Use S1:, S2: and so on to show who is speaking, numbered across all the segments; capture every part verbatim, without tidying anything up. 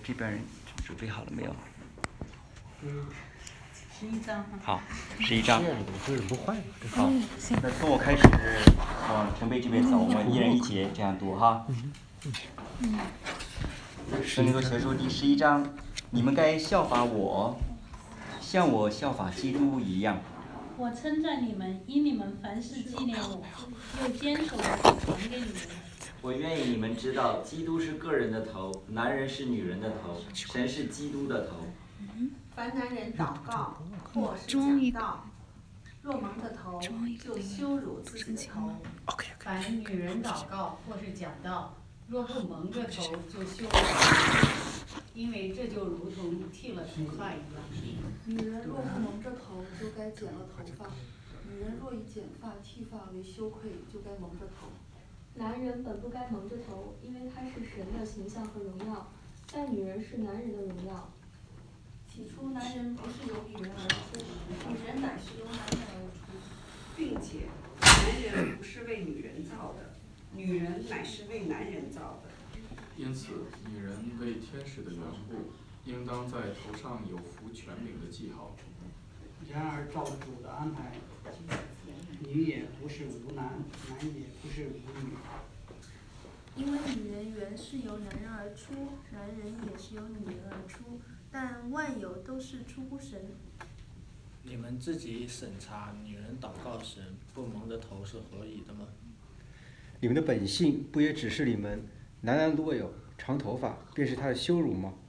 S1: 这边人准备好了没有？
S2: 嗯，十一章。
S1: 好，十一章。
S3: 不坏。
S1: 好，那从我开始往陈贝这边走，我们一人一节这样读哈。嗯。圣经学书第十一章，你们该效法我，像我效法基督一样。
S2: 我称赞你们，因你们凡事纪念我，又坚守我所传给你们的。
S4: 我愿意你们知道，基督是个人的头，男人是女人的头，神是基督的头。
S5: 凡男人祷告或是讲道，若蒙着头，就羞辱自己的头；
S6: 凡女人祷告或是讲道，若不蒙着头，就羞辱自己，因为这就如同剃了头发一样。
S7: 女人若不蒙着头，就该剪了头发；女人若以剪发剃发为羞愧，就该蒙着头。
S8: 男人本不该蒙着头，因为他是神的形象和荣耀，但女人是男人的荣耀。
S7: 起初男人不是由女人而出，女人乃是由男人而出，
S9: 并且男人不是为女人造的，女人乃是为男人造的。
S10: 因此，女人为天使的缘故，应当在头上有服权柄的记号。
S11: 然而照主的安排，女也不是无男，男也不是无女。
S12: 因为女人原是由男人而出，男人也是由女人而出，但万有都是出乎神。
S3: 你们自己审查，女人祷告神不蒙着头是合宜的吗？
S13: 你们的本性不也只是你们男人若有长头发，便是他的羞辱吗？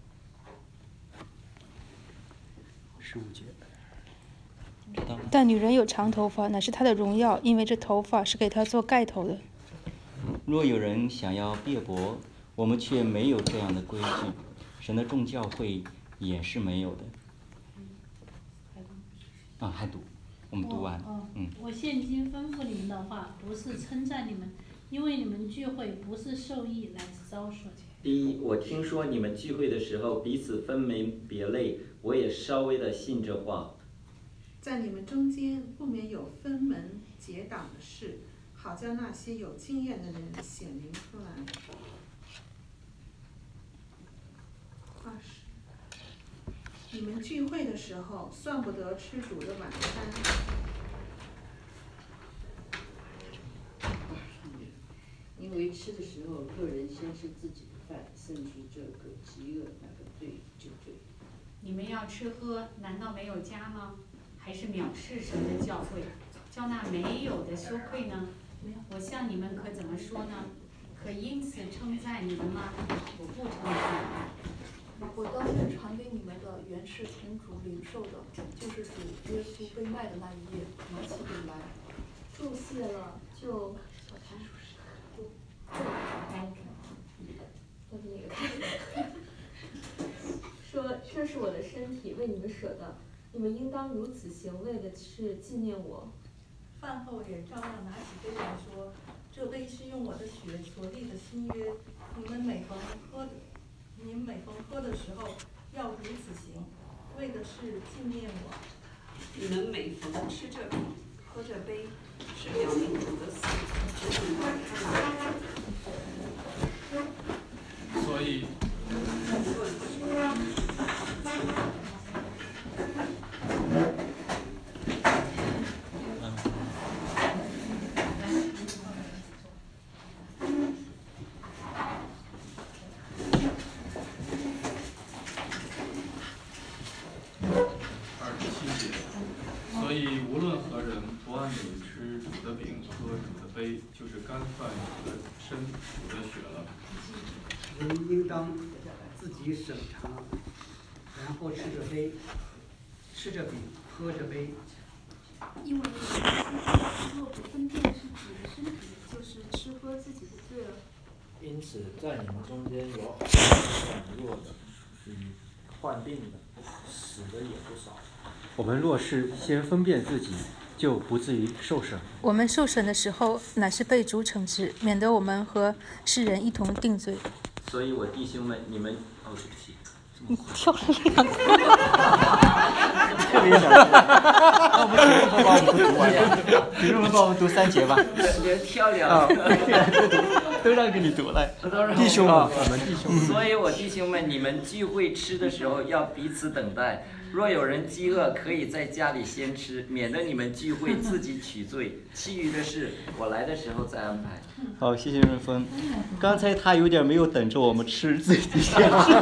S13: 十五节。
S14: 但女人有长头发，乃是她的荣耀，因为这头发是给她做盖头的。
S1: 若有人想要辩驳，我们却没有这样的规矩，神的众教会也是没有的。啊，还读，我们读完。
S2: 哦，
S1: 嗯。
S2: 我现今吩咐你们的话，不是称赞你们，因为你们聚会不是受益，乃是遭损。
S4: 第一，我听说你们聚会的时候彼此分门别类，我也稍微的信这话。
S5: 在你们中间不免有分门结党的事，好叫那些有经验的人显明出来。二十，你们聚会的时候，算不得吃主的晚餐。
S15: 因为吃的时候，个人先吃自己的饭，甚至这个饥饿，那个罪就罪。
S6: 你们要吃喝，难道没有家吗？还是藐视神的教会，叫那没有的羞愧呢？我向你们可怎么说呢？可因此称赞你们吗？我不称赞。
S7: 我当面传给你们的，原是从主领受的，就是主耶稣被卖的那一夜，拿起饼来，
S8: 注谢了，就小台不不开，那是哪个开？说这是我的身体，为你们舍的。你们应当如此行，为的是纪念我。
S7: 饭后也照样拿起杯来说：“这杯是用我的血所立的新约，你们每逢喝的，你们每逢喝的时候，要如此行，为的是纪念我。
S9: 你们每逢吃这饼、喝这杯，是表明主的死，直等到他来。”
S10: 所以。所以无论何人不按理吃主的饼、喝主的杯，就是干犯主的身、主的血了。
S11: 人应当自己审查，然后吃着杯，吃着饼，喝着杯。
S12: 因为若不分辨是主的身体，就是吃喝自己的罪了。
S3: 因此，在你们中间有好些软弱的，与患病的，死的也不少。
S13: 我们若是先分辨自己，就不至于受审。
S14: 我们受审的时候，乃是被主惩治，免得我们和世人一同定罪。
S4: 所以我弟兄们，你们哦，对不起，
S14: 你跳了两个，
S1: 特别想。那我们体育帮我们读完呀，体育帮我们读三节吧。
S4: 别跳两个。
S1: 都让给你读来。
S13: 弟兄们，
S4: 啊
S13: 我们弟兄们。
S4: 所以我弟兄们，你们聚会吃的时候要彼此等待。若有人饥饿，可以在家里先吃，免得你们聚会自己取罪。其余的事，我来的时候再安排。
S1: 好，谢谢润芬。刚才他有点没有等着我们吃，自己先吃。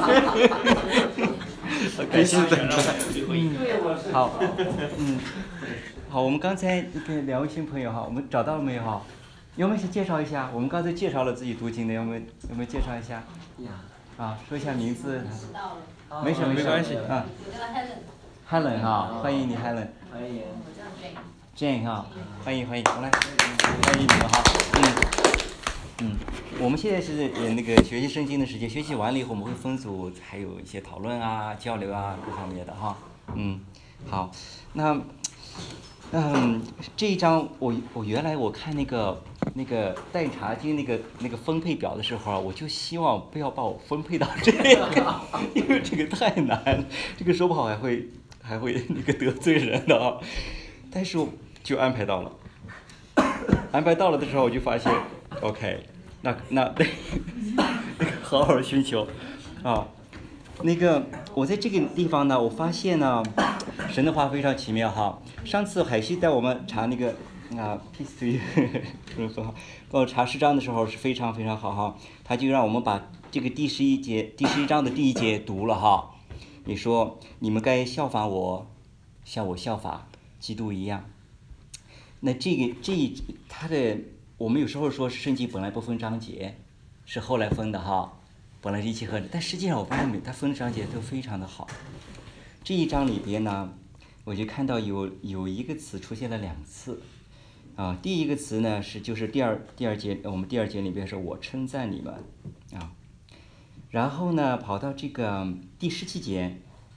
S1: 感谢等着。嗯，好，嗯，好，我们刚才跟两位新朋友哈，我们找到了没有哈？有没有先介绍一下？我们刚才介绍了自己读经的，有没有有没有介绍一下？啊，说一下名字。
S2: 迟到了。
S1: 没事没
S13: 关系
S1: 啊。
S2: 我叫 Helen。
S1: Helen 哈，欢迎你 Helen。
S4: 欢迎。
S2: 我叫 Jane。
S1: Jane 哈，欢迎欢迎，我来，欢迎你们哈。嗯嗯，我们现在是呃那个学习圣经的时间，学习完了以后我们会分组，还有一些讨论啊、交流啊各方面的哈。嗯，好，那嗯这一章我我原来我看那个那个待查经那个那个分配表的时候啊，我就希望不要把我分配到这个，因为这个太难，这个说不好还会还会那个得罪人的啊。但是就安排到了，安排到了的时候我就发现 ，OK， 那那那个好好寻求啊。那个我在这个地方呢，我发现呢，神的话非常奇妙哈。上次海西带我们查那个啊 ，peace to you， 帮我查诗章的时候是非常非常好哈。他就让我们把这个第十一节第十一章的第一节读了哈。你说你们该效法我，像我效法基督一样。那这个这一他的我们有时候说圣经本来不分章节，是后来分的哈。本来是一起合的，但实际上我发现每它分章节都非常的好。这一章里边呢，我就看到有有一个词出现了两次，啊，第一个词呢是就是第二第二节我们第二节里边是我称赞你们，啊，然后呢跑到这个第十七节，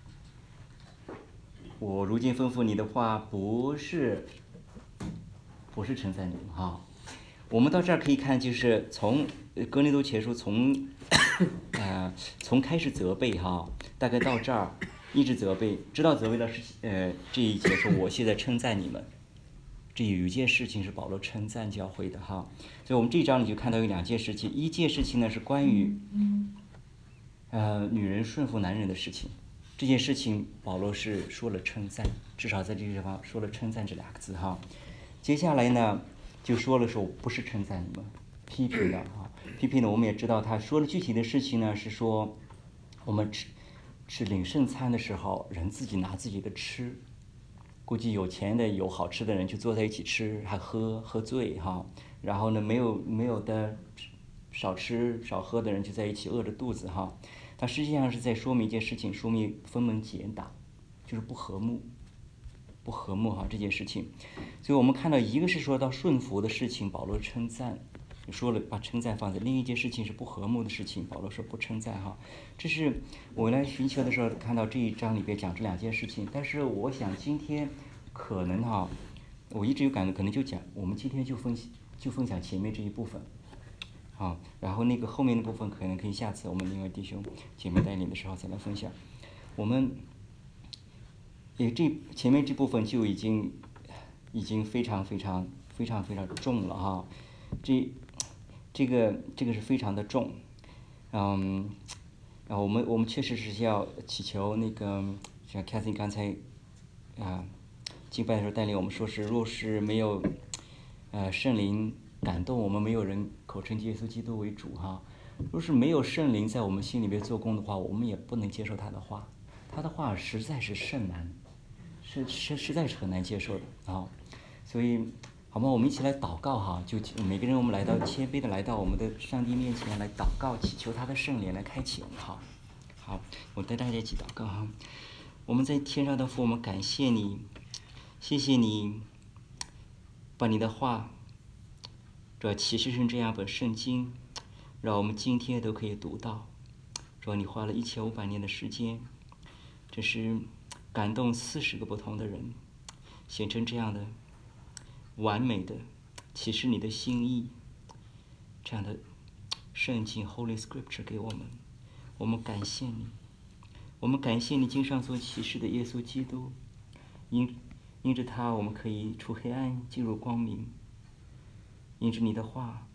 S1: 我如今吩咐你的话不是不是称赞你们哈。我们到这儿可以看，就是从哥林多前书从呃从开始责备哈，大概到这儿一直责备，直到责备到是呃这一节说我现在称赞你们，这有一件事情是保罗称赞教会的哈，所以我们这一章里就看到有两件事情，一件事情呢是关于呃女人顺服男人的事情，这件事情保罗是说了称赞，至少在这个地方说了称赞这两个字哈，接下来呢。就说了说不是称赞你们，批评的啊，批评的我们也知道他说了具体的事情呢是说，我们吃吃领圣餐的时候，人自己拿自己的吃，估计有钱的有好吃的人就坐在一起吃，还喝喝醉哈，然后呢没有没有的少吃少喝的人就在一起饿着肚子哈，他实际上是在说明一件事情，说明分门结党，就是不和睦。不和睦哈这件事情，所以我们看到一个是说到顺服的事情，保罗称赞，说了把称赞放在；另一件事情是不和睦的事情，保罗说不称赞哈。这是我来寻求的时候看到这一章里边讲这两件事情，但是我想今天可能哈，我一直有感觉可能就讲我们今天就分就分享前面这一部分，啊，然后那个后面的部分可能可以下次我们另外弟兄姐妹带领的时候再来分享，我们。也这前面这部分就已经已经非常非常非常非常重了哈，这这个这个是非常的重，嗯，然后我们我们确实是要祈求那个像 Cathy 刚才啊敬拜的时候带领我们说是，若是没有呃圣灵感动我们，没有人口称耶稣基督为主哈，若是没有圣灵在我们心里边做工的话，我们也不能接受他的话，他的话实在是甚难。是是实在是很难接受的啊，所以好吗？我们一起来祷告哈，就每个人我们来到谦卑的来到我们的上帝面前来祷告，祈求他的圣灵来开启我们哈。好，我带大家一起祷告哈。我们在天上的父，我们感谢你，谢谢你把你的话，这启示成这样本圣经，让我们今天都可以读到。说你花了一千五百年的时间，这是。感动四十个不同的人，写成这样的完美的启示你的心意，这样的圣经 Holy Scripture 给我们，我们感谢你，我们感谢你经上所启示的耶稣基督，因因着他我们可以出黑暗进入光明，因着你的话，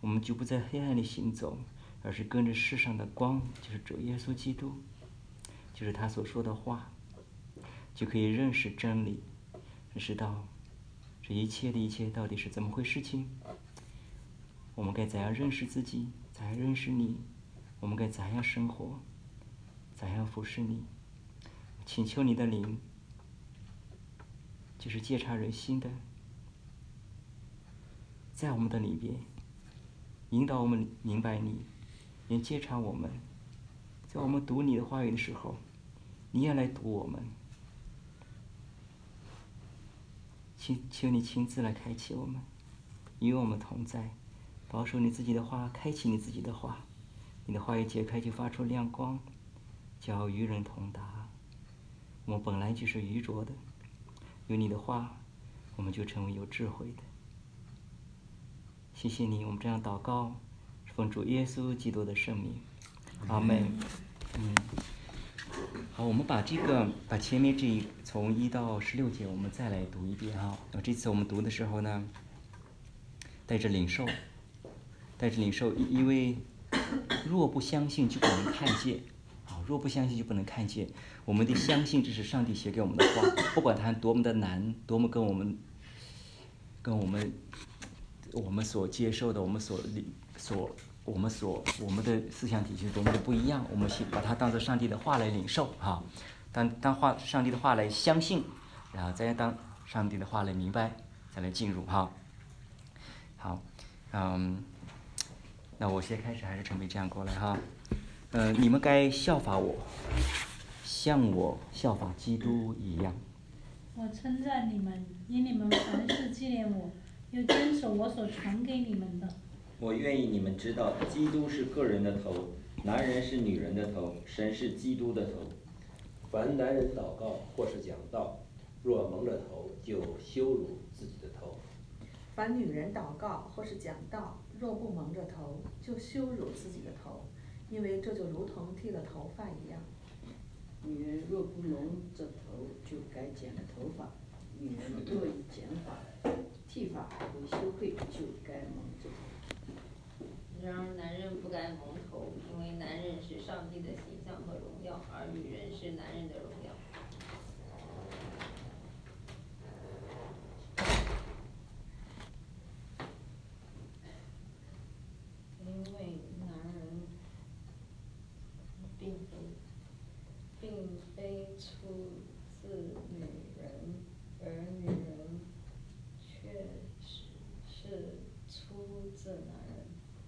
S1: 我们就不在黑暗里行走，而是跟着世上的光，就是主耶稣基督，就是他所说的话，就可以认识真理，认识到这一切的一切到底是怎么回事情。我们该怎样认识自己，怎样认识你，我们该怎样生活，怎样服侍你。请求你的灵，就是鉴察人心的，在我们的里边引导我们明白你，也鉴察我们。在我们读你的话语的时候，你也来读我们。请求你亲自来开启我们，与我们同在，保守你自己的话，开启你自己的话，你的话语解开就发出亮光，叫愚人同达。我们本来就是愚拙的，有你的话，我们就成为有智慧的。谢谢你，我们这样祷告，奉主耶稣基督的圣名，阿门。嗯，好，我们把这个把前面这一从一到十六节，我们再来读一遍哈。这次我们读的时候呢，带着领受，带着领受，因为若不相信就不能看见，啊，若不相信就不能看见。我们得相信这是上帝写给我们的话，不管它多么的难，多么跟我们跟我们。我们所接受的，我们所所我们所我们的思想体系多么的不一样，我们去把它当作上帝的话来领受哈，当当话上帝的话来相信，然后再当上帝的话来明白，再来进入哈。好，嗯，那我先开始还是准备这样过来哈。呃，你们该效法我，像我效法基督一样。
S2: 我称赞你们，因你们凡事纪念我，又坚守我所传给你们的。
S4: 我愿意你们知道，基督是个人的头，男人是女人的头，神是基督的头。
S16: 凡男人祷告或是讲道，若蒙着头，就羞辱自己的头；
S5: 凡女人祷告或是讲道，若不蒙着头，就羞辱自己的头，因为这就如同剃了头发一样。
S15: 女人若不蒙着头，就该剪了头发；女人若以剪发、剃发为羞愧，就该蒙着头。
S8: 然而男人不该蒙头，因为男人是上帝的形象和荣耀，而女人是男人的荣耀。因为男人并非并非出自女人，而女人确实是出自男人。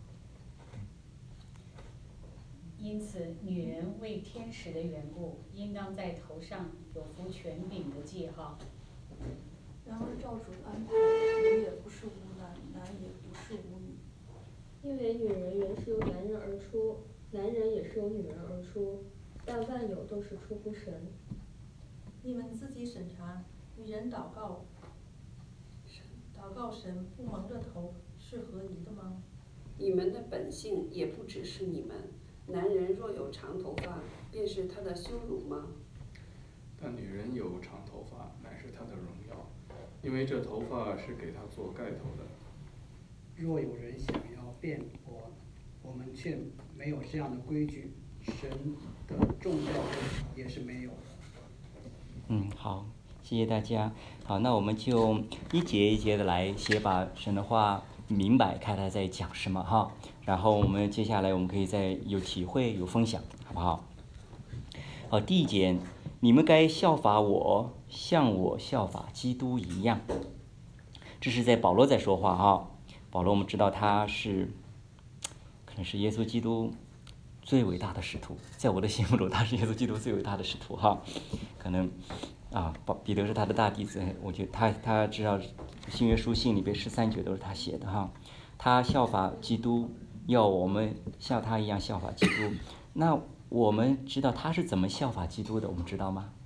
S6: 因此，女人为天使的缘故，应当在头上有服权柄的记号。
S7: 然而照主安排，女也不是无男，男也不是无女。
S8: 因为女人原是由男人而出，男人也是由女人而出，但万有都是出乎神。
S7: 你们自己审查，女人祷告，祷告神不蒙着头是合宜的吗？
S9: 你们的本性也不只是你们。男人若有长头发，便是他的羞辱吗？
S10: 但女人有长头发，乃是她的荣耀，因为这头发是给她做盖头的。
S11: 若有人想要辩驳，我们却没有这样的规矩，神的众教会也是没有的。
S1: 嗯，好，谢谢大家。好，那我们就一节一节的来写，把神的话明白，看他在讲什么哈。然后我们接下来我们可以再有体会有分享，好不好？好，第一节，你们该效法我，像我效法基督一样。这是在保罗在说话哈。保罗我们知道他是可能是耶稣基督最伟大的使徒，在我的心目中他是耶稣基督最伟大的使徒哈。可能啊，彼得是他的大弟子，我觉得他他知道新约书信里边十三节都是他写的哈。他效法基督，要我们像他一样效法基督。那我们知道他是怎么效法基督的，我们知道吗？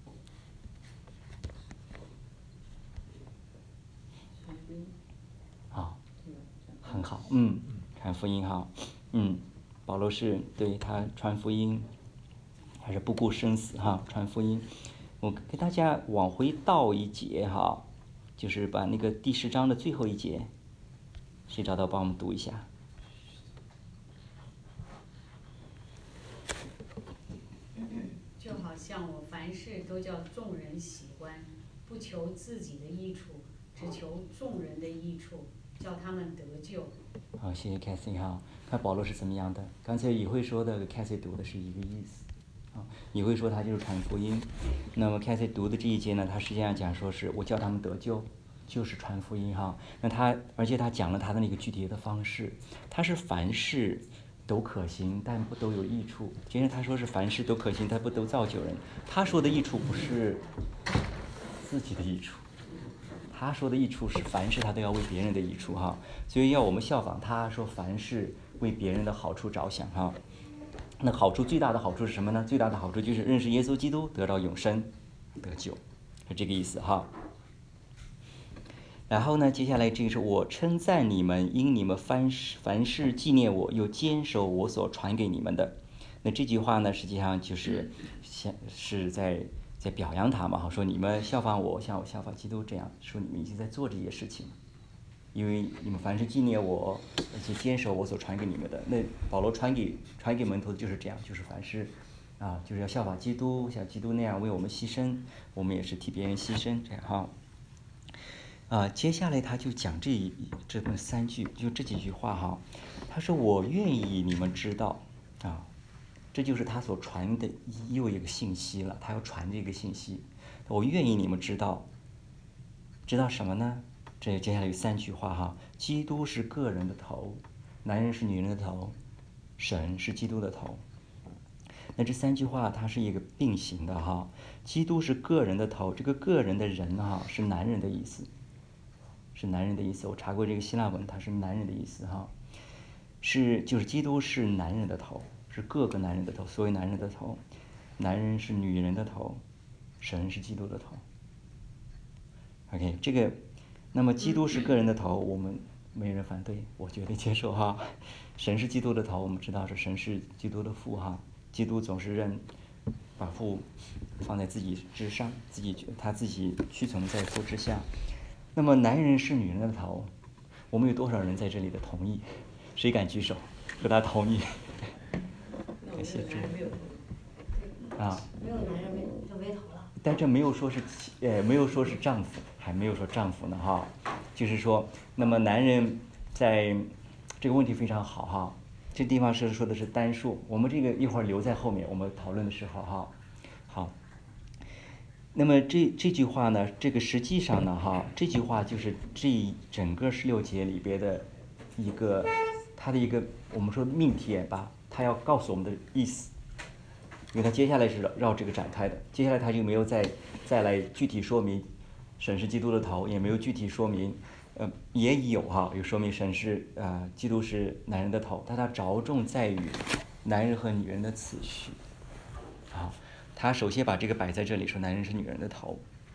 S1: 好，很好，嗯，传福音哈，嗯，保罗是对他传福音，还是不顾生死哈，传福音。我给大家往回倒一节哈，就是把那个第十章的最后一节，谁找到帮我们读一下？
S6: 就好像我凡事都叫众人喜欢，不求自己的益处，只求众人的益处，叫他们得救。
S1: 好，谢谢 Cathy 哈。看保罗是怎么样的？刚才也会说的 Cathy 读的是一个意思，啊，也会说他就是传福音。那么 Cathy 读的这一节呢，他实际上讲说是我叫他们得救，就是传福音哈。那他而且他讲了他的那个具体的方式，他是凡事都可行，但不都有益处。今天他说是凡事都可行，但不都造就人。他说的益处不是自己的益处。他说的益处是凡事他都要为别人的益处哈，所以要我们效仿他说凡事为别人的好处着想哈。那好处最大的好处是什么呢？最大的好处就是认识耶稣基督，得到永生，得救，是这个意思哈。然后呢，接下来这个是我称赞你们，因你们凡事凡事纪念我，又坚守我所传给你们的。那这句话呢，实际上就是是在。在表扬他嘛，哈，说你们效仿我，像我效仿基督这样，说你们已经在做这些事情，因为你们凡是纪念我，而且坚守我所传给你们的。那保罗传给传给门徒的就是这样，就是凡是啊，就是要效仿基督，像基督那样为我们牺牲，我们也是替别人牺牲这样哈。啊，接下来他就讲这一这么三句，就这几句话哈。他说我愿意你们知道啊。这就是他所传的又一个信息了，他要传这个信息。我愿意你们知道，知道什么呢？这接下来有三句话哈：基督是个人的头，男人是女人的头，神是基督的头。那这三句话它是一个并行的哈。基督是个人的头，这个个人的人哈是男人的意思，是男人的意思。我查过这个希腊文，它是男人的意思哈，是就是基督是男人的头。是各个男人的头，所有男人的头，男人是女人的头，神是基督的头。OK， 这个，那么基督是个人的头，我们没人反对，我绝对接受哈。神是基督的头，我们知道是神是基督的父哈。基督总是认把父放在自己之上，自己他自己屈从在父之下。那么男人是女人的头，我们有多少人在这里的同意？谁敢举手和他同意？感谢主啊，
S17: 没有男人没就没头了。
S1: 但这没有说是呃没有说是丈夫，还没有说丈夫呢哈，就是说，那么男人在这个问题非常好哈，这地方是说的是单数，我们这个一会儿留在后面我们讨论的时候哈，好。那么这这句话呢，这个实际上呢哈，这句话就是这整个十六节里边的一个它的一个我们说命题吧。他要告诉我们的意思，因为他接下来是绕绕这个展开的，接下来他就没有再再来具体说明神是基督的头，也没有具体说明，呃，也有哈，有说明神是呃基督是男人的头，但他着重在于男人和女人的次序，啊，他首先把这个摆在这里，说男人是女人的头，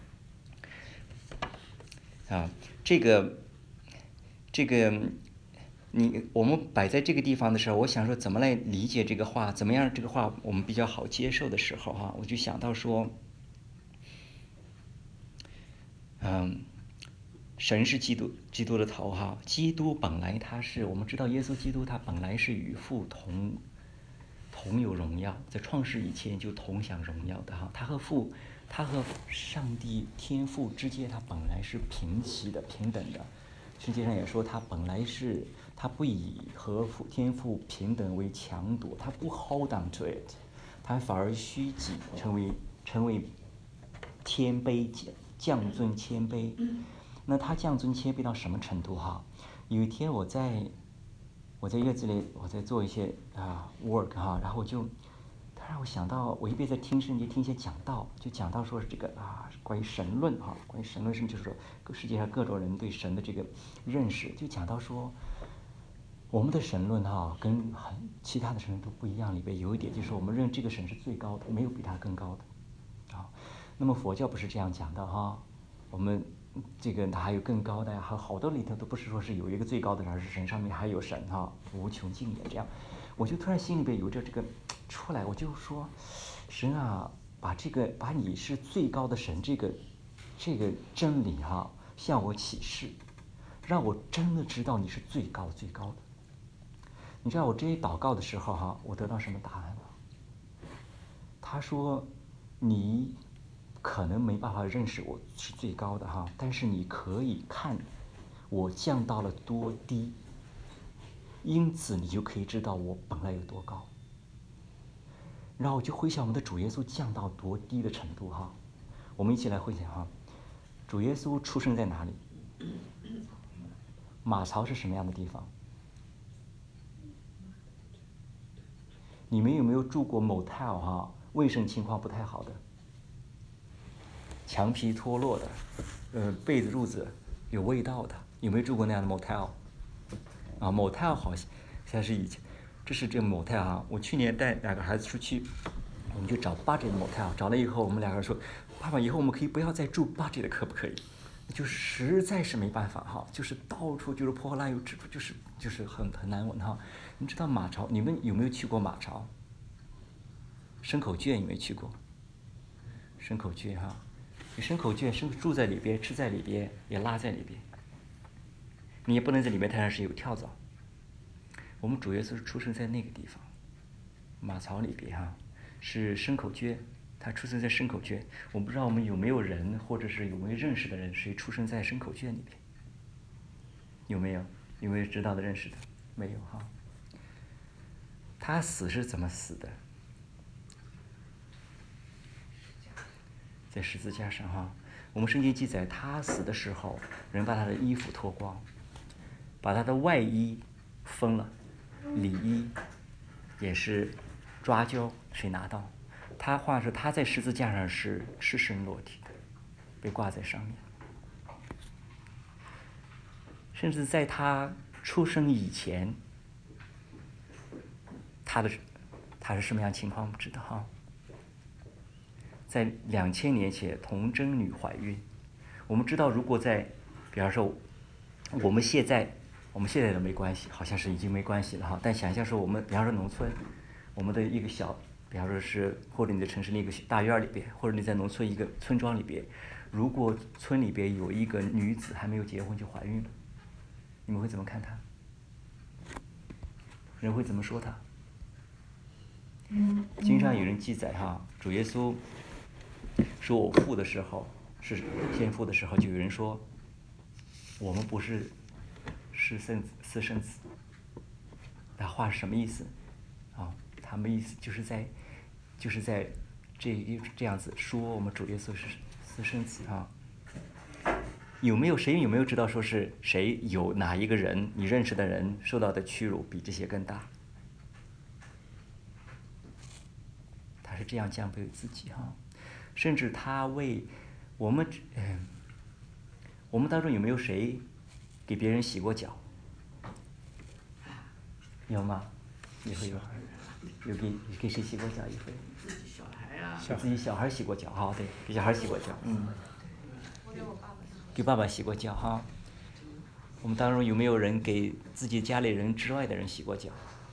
S1: 啊，这个这个。你我们摆在这个地方的时候，我想说怎么来理解这个话，怎么样这个话我们比较好接受的时候哈，我就想到说，嗯，神是基督基督的头哈，基督本来他是我们知道耶稣基督他本来是与父同同有荣耀，在创世以前就同享荣耀的哈，他和父他和上帝天父之间他本来是平齐的平等的，世界上也说他本来是。他不以和父天父平等为强夺，他不 hold on to it， 他反而虚己，成为成为谦卑，降尊谦卑。那他降尊谦卑到什么程度哈？有一天我在我在月子里，我在做一些啊、uh, work 哈，然后我就他让我想到，我一边在听圣经，听一些讲道，就讲到说是这个啊，关于神论哈，关于神论是就是说世界上各种人对神的这个认识，就讲到说。我们的神论哈跟很其他的神论都不一样，里边有一点就是我们认这个神是最高的，没有比他更高的，啊，那么佛教不是这样讲的哈，我们这个还有更高的呀，还有好多里头都不是说是有一个最高的，而是神上面还有神哈，无穷尽也这样，我就突然心里边有着这个出来，我就说，神啊，把这个把你是最高的神这个这个真理哈向我启示，让我真的知道你是最高最高的。你知道我这一祷告的时候哈，我得到什么答案吗？他说你可能没办法认识我是最高的哈，但是你可以看我降到了多低，因此你就可以知道我本来有多高。然后我就回想我们的主耶稣降到多低的程度哈，我们一起来回想哈，主耶稣出生在哪里？马槽是什么样的地方？你们有没有住过 motel 哈？卫生情况不太好的，墙皮脱落的，呃，被子褥子有味道的，有没有住过那样的 motel？ 啊 ，motel 好像像是以前，这是这个 motel 哈。我去年带两个孩子出去，我们就找 budget motel， 找了以后，我们两个人说，爸爸，以后我们可以不要再住 budget 的，可不可以？就实在是没办法哈，就是到处就是破烂又支出，就是就是很很难闻哈。你知道马槽，你们有没有去过马槽？牲口圈有没有去过？牲口圈哈，你牲口圈生住在里边，吃在里边，也拉在里边。你也不能在里面太长时间有跳蚤。我们主耶稣是出生在那个地方，马槽里边哈，是牲口圈。他出生在牲口圈，我不知道我们有没有人，或者是有没有认识的人，谁出生在牲口圈里边？有没有？有没有知道的、认识的？没有哈。他死是怎么死的？在十字架上哈。我们圣经记载，他死的时候，人把他的衣服脱光，把他的外衣分了，里衣也是抓阄，谁拿到？他话说他在十字架上是赤身裸体的，被挂在上面。甚至在他出生以前，他的他是什么样情况不知道哈。在两千年前，童贞女怀孕，我们知道，如果在，比方说，我们现在我们现在都没关系，好像是已经没关系了哈。但想象说我们，比方说农村，我们的一个小。比方说是，或者你在城市的一个大院里边，或者你在农村一个村庄里边，如果村里边有一个女子还没有结婚就怀孕了，你们会怎么看她？人会怎么说她？经常有人记载哈，主耶稣说我父的时候，是天父的时候，就有人说，我们不是私生子，私生子。那话是什么意思？啊，他们意思就是在。就是在这这样子说，我们主耶稣是私生子啊。有没有谁有没有知道说是谁有哪一个人你认识的人受到的屈辱比这些更大？他是这样降卑自己哈，甚至他为我们，嗯，我们当中有没有谁给别人洗过脚？有吗？也会有。有给给谁洗过脚一回？
S3: 自己小孩啊。
S1: 自己小孩洗过脚哈，对，给小孩洗过脚，嗯。
S12: 我给我爸爸。
S1: 给爸爸洗过脚哈。我们当中有没有人给自己家里人之外的人洗过脚？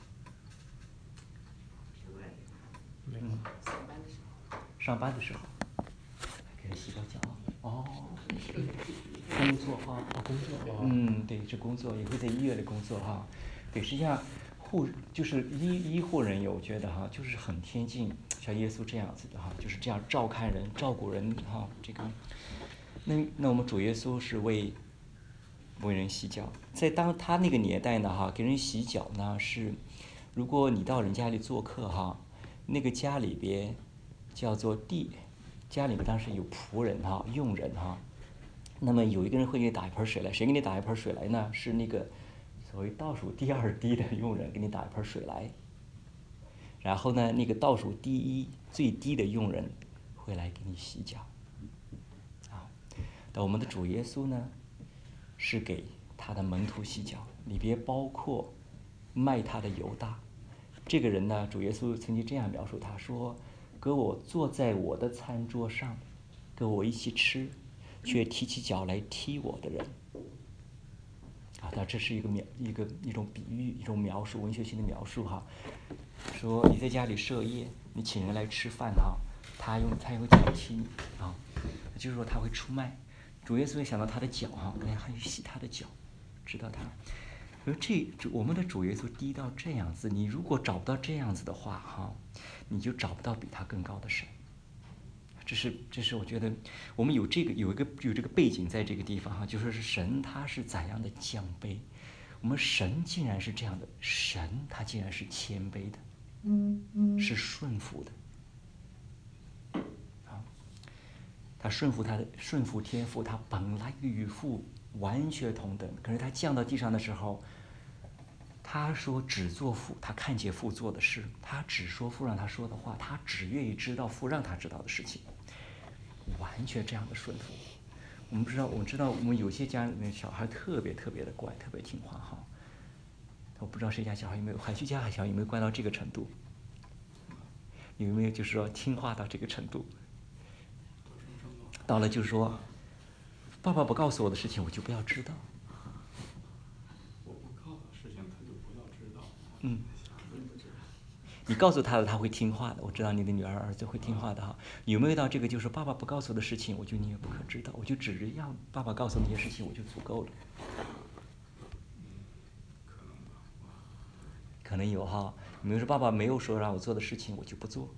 S1: 嗯。上班的时候。给人洗过脚。哦。工作哈，工作。嗯，对，是工作，也会在医院里工作哈。对，实际上。护就是医医护人员，我觉得哈，就是很贴近像耶稣这样子的哈，就是这样照看人、照顾人哈。这个，那那我们主耶稣是为为人洗脚，在当他那个年代呢哈，给人洗脚呢是，如果你到人家里做客哈，那个家里边叫做地，家里边当时有仆人哈、佣人哈，那么有一个人会给你打一盆水来，谁给你打一盆水来呢？是那个。所谓倒数第二低的佣人给你打一盆水来，然后呢，那个倒数第一最低的佣人会来给你洗脚。啊，但我们的主耶稣呢，是给他的门徒洗脚，里边包括卖他的犹大。这个人呢，主耶稣曾经这样描述他说：“跟我坐在我的餐桌上，跟我一起吃，却提起脚来踢我的人。”啊，那这是一个描一个一种比喻，一种描述，文学性的描述哈。说你在家里设宴，你请人来吃饭哈，他用他用脚踢你啊，就是说他会出卖。主耶稣会想到他的脚哈，可能还洗他的脚，知道他。而这我们的主耶稣低到这样子，你如果找不到这样子的话哈，你就找不到比他更高的神。 这是这是我觉得我们有这个有一个有这个背景在这个地方哈，就说是神他是怎样的降卑，我们神竟然是这样的，神他竟然是谦卑的，
S5: 嗯嗯，
S1: 是顺服的。他顺服他的顺服天父，他本来与父完全同等，可是他降到地上的时候，他说只做父，他看见父做的事，他只说父让他说的话，他只愿意知道父让他知道的事情，完全这样的顺服。我们知道，我们知道，我们有些家里面小孩特别特别的乖，特别听话哈。我不知道谁家小孩有没有，海旭家小孩有没有乖到这个程度？有没有就是说听话到这个程度？到了就是说，爸爸不告诉我的事情，我就不要知道。
S10: 我不告诉事情，他就不要知道。
S1: 嗯，你告诉他的，他会听话的。我知道你的女儿儿子会听话的哈。有没有到这个就是爸爸不告诉我的事情，我就宁愿不可知道，我就只要爸爸告诉我那些事情，我就足够了。可能有哈。有没有说爸爸没有说让我做的事情，我就不做？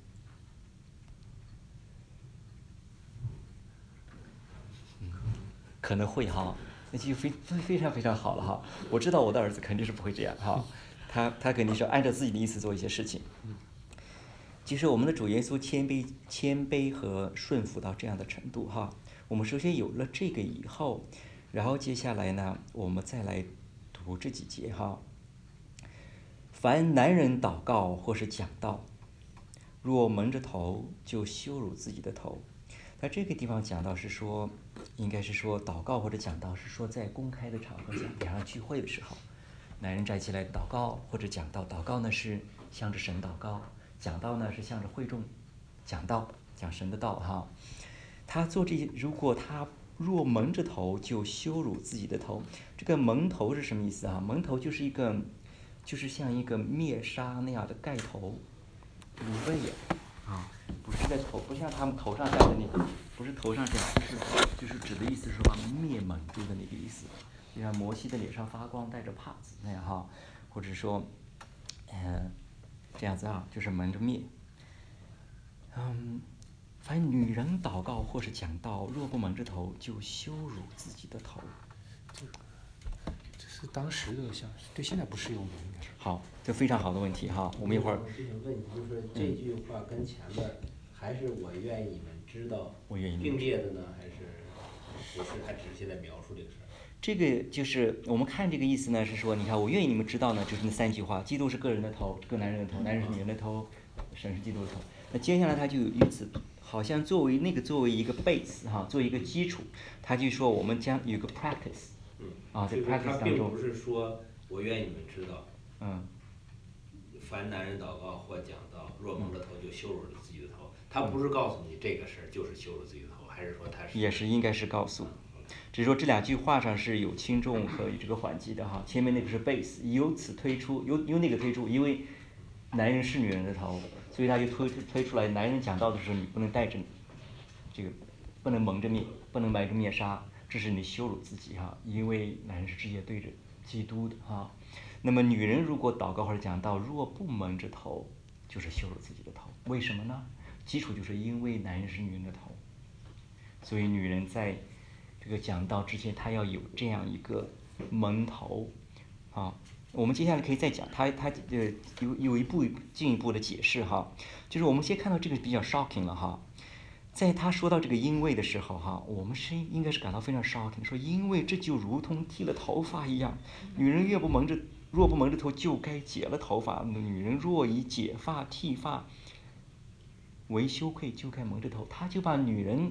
S1: 可能会哈，那就非非常非常好了哈。我知道我的儿子肯定是不会这样哈，他他肯定是按照自己的意思做一些事情。其实我们的主耶稣谦卑、谦卑和顺服到这样的程度哈。我们首先有了这个以后，然后接下来呢，我们再来读这几节哈。凡男人祷告或是讲道，若蒙着头，就羞辱自己的头。在这个地方讲到是说，应该是说祷告或者讲道是说在公开的场合下，比方聚会的时候，男人站起来祷告或者讲道。祷告呢是向着神祷告，讲道呢是向着会众讲道，讲神的道哈。他做这些，如果他若蒙着头，就羞辱自己的头。这个蒙头是什么意思啊？蒙头就是一个，就是像一个面纱那样的盖头，五位啊。不是在头，不像他们头上戴的那个，不是头上这样，是就是指的意思是把面蒙住的那个意思，就像摩西的脸上发光，戴着帕子那样哈，或者说，呃，这样子啊，就是蒙着面。嗯，凡女人祷告或是讲道，若不蒙着头，就羞辱自己的头。
S13: 这是当时的像，对现在不适用的，应该是。
S1: 好，这非常好的问题哈，我们一会儿。
S16: 这个问题就是这句话跟前面。还是我愿意你们知道，
S1: 我愿意
S16: 并列的呢，还是不是？他只是现在描述这个事儿。
S1: 这个就是我们看这个意思呢，是说，你看，我愿意你们知道呢，就是那三句话：基督是个人的头，个男人的头，男人是女人的头，神是基督的头。那接下来他就以此，好像作为那个作为一个 base 哈，作为一个基础，他就说我们将有个 practice，
S16: 嗯，
S1: 啊，在 practice 当中，
S16: 并不是说我愿意你们知道，
S1: 嗯，
S16: 凡男人祷告或讲道，若蒙着头就羞辱了自己的头。他不是告诉你这个事儿就是羞辱自己的头，还是说他是？
S1: 也是应该是告诉，只是说这两句话上是有轻重和这个缓急的哈。前面那个是 base， 由此推出，由由那个推出，因为男人是女人的头，所以他就推推出来，男人讲道的时候你不能带着这个，不能蒙着面，不能埋着面纱，这是你羞辱自己哈，因为男人是直接对着基督的哈。那么女人如果祷告或者讲道，若不蒙着头，就是羞辱自己的头，为什么呢？基础就是因为男人是女人的头，所以女人在这个讲道之前，她要有这样一个蒙头啊。我们接下来可以再讲，他他呃有有一步进一步的解释哈，就是我们先看到这个比较 shocking 了哈，在他说到这个因为的时候哈，我们是应该是感到非常 shocking， 说因为这就如同剃了头发一样，女人越不蒙着若不蒙着头，就该解了头发；女人若以解发剃发为羞愧，就该蒙着头。他就把女人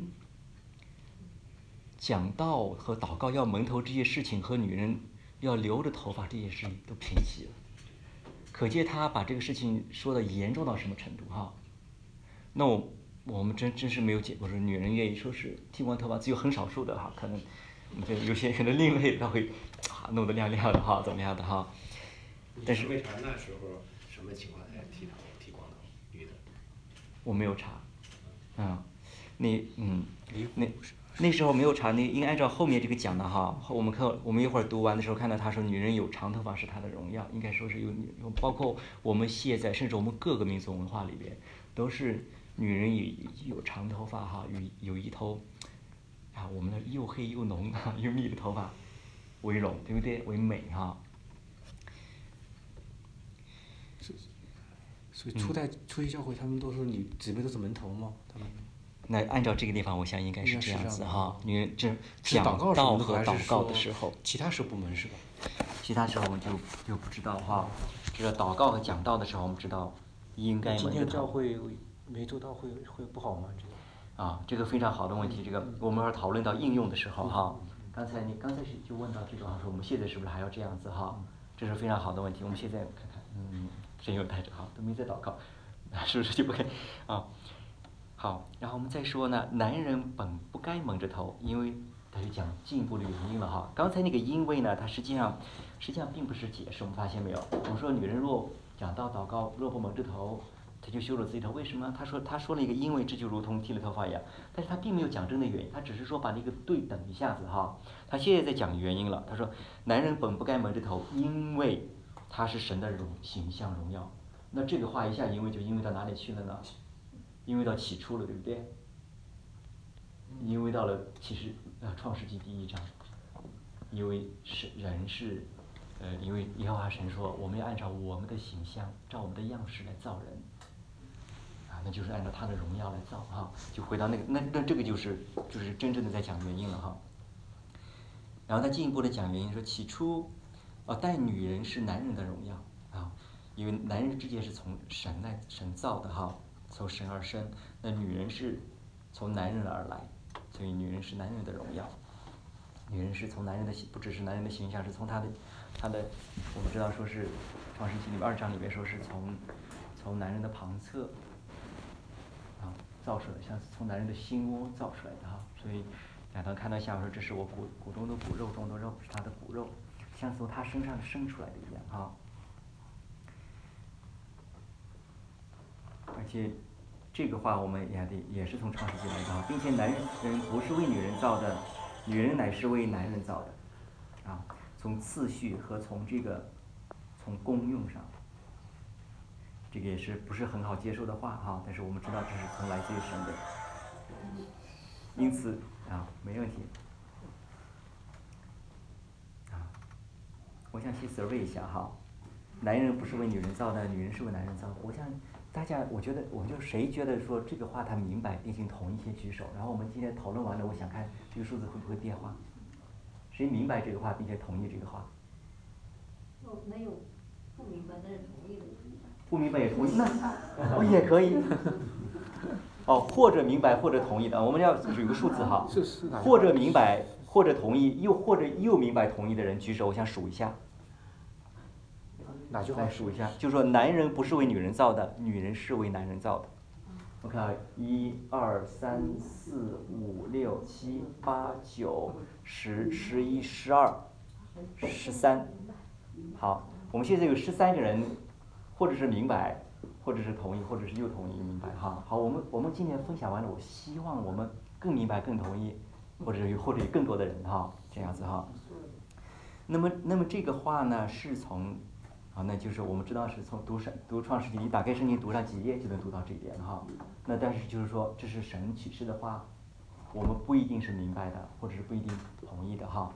S1: 讲道和祷告要蒙头这些事情和女人要留着头发这件事情都平息了，可见他把这个事情说的严重到什么程度哈？那我我们真真是没有见过说女人愿意说是剃光头发，只有很少数的哈，可能有些可能另类他会啊弄得亮亮的哈，怎么样的哈？但是
S16: 为啥那时候什么情况下剃头剃光头女的？
S1: 我没有查，嗯，那嗯那。那时候没有查，那应该按照后面这个讲的哈。我们看，我们一会儿读完的时候看到他说，女人有长头发是她的荣耀，应该说是有女，包括我们现在甚至我们各个民族文化里边，都是女人有有长头发哈，有有一头啊，我们的又黑又浓哈又密的头发为荣，对不对？为美哈。
S13: 所以初代初期教会他们都是女姊妹都是门头吗？他们
S1: 那按照这个地方，我想应该是这样子哈。女人这
S13: 讲
S1: 道和祷告的时候，
S13: 其他时候不门是吧？
S1: 其他时候我们就就不知道哈。这个祷告和讲道的时候，我们知道应该门着头。
S13: 今天教会没做到会会不好吗？这个
S1: 啊，这个非常好的问题。这个我们要讨论到应用的时候哈。刚才你刚才是就问到这个哈，说我们现在是不是还要这样子哈？这是非常好的问题。我们现在看看，嗯，真有带着哈，都没在祷告，是不是就不该啊？好，然后我们再说呢，男人本不该蒙着头，因为他就讲进一步的原因了哈。刚才那个因为呢，它实际上实际上并不是解释，我们发现没有？我们说女人若讲到祷告，若不蒙着头，她就羞辱自己头。为什么？他说他说了一个因为，这就如同剃了头发一样，但是他并没有讲真的原因，他只是说把那个对等一下子哈。他现在在讲原因了，他说男人本不该蒙着头，因为他是神的荣形象荣耀。那这个话一下因为就因为到哪里去了呢？因为到起初了，对不对？因为到了其实呃创世纪第一章，因为是人是，呃因为耶和华神说我们要按照我们的形象，照我们的样式来造人，啊那就是按照他的荣耀来造哈，就回到那个那那这个就是就是真正的在讲原因了哈。然后他进一步的讲原因说起初，哦但女人是男人的荣耀啊，因为男人之间是从神来神造的哈。从神而生，那女人是从男人而来，所以女人是男人的荣耀。女人是从男人的不只是男人的形象，是从他的他的，我们知道说是创世纪里面二章里面说是从从男人的旁侧啊造出来，像是从男人的心窝造出来的哈。所以亚当看到夏娃说这是我骨骨中的骨肉中的肉，是他的骨肉，像是从他身上生出来的一样啊。而且这个话我们也得也是从创世纪来的，并且男人不是为女人造的，女人乃是为男人造的，啊，从次序和从这个从功用上，这个也是不是很好接受的话哈，但是我们知道这是从来自于神的，因此啊没问题，啊，我想去 survey 一下哈，男人不是为女人造的，女人是为男人造的，我想。大家，我觉得，我就谁觉得说这个话他明白并且同意，先举手。然后我们今天讨论完了，我想看这个数字会不会变化。谁明白这个话并且同意这个话？
S17: 哦，没有不明白但是同意的。
S1: 不明白也同意，那哦也可以。哦，或者明白或者同意的，我们要举个数字哈。或者明白或者同意，又或者又明白同意的人举手，我想数一下。哪句话数一下？就说男人不是为女人造的，女人是为男人造的。我看啊，一二三四五六七八九十十一十二十三。好，我们现在有十三个人，或者是明白，或者是同意，或者是又同意明白哈。好，我们我们今天分享完了，我希望我们更明白、更同意，或者有或者有更多的人哈，这样子哈。那么那么这个话呢，是从。啊，那就是我们知道是从读上读创世纪，你打开圣经读上几页就能读到这一点了哈。那但是就是说，这是神启示的话，我们不一定是明白的，或者是不一定同意的哈。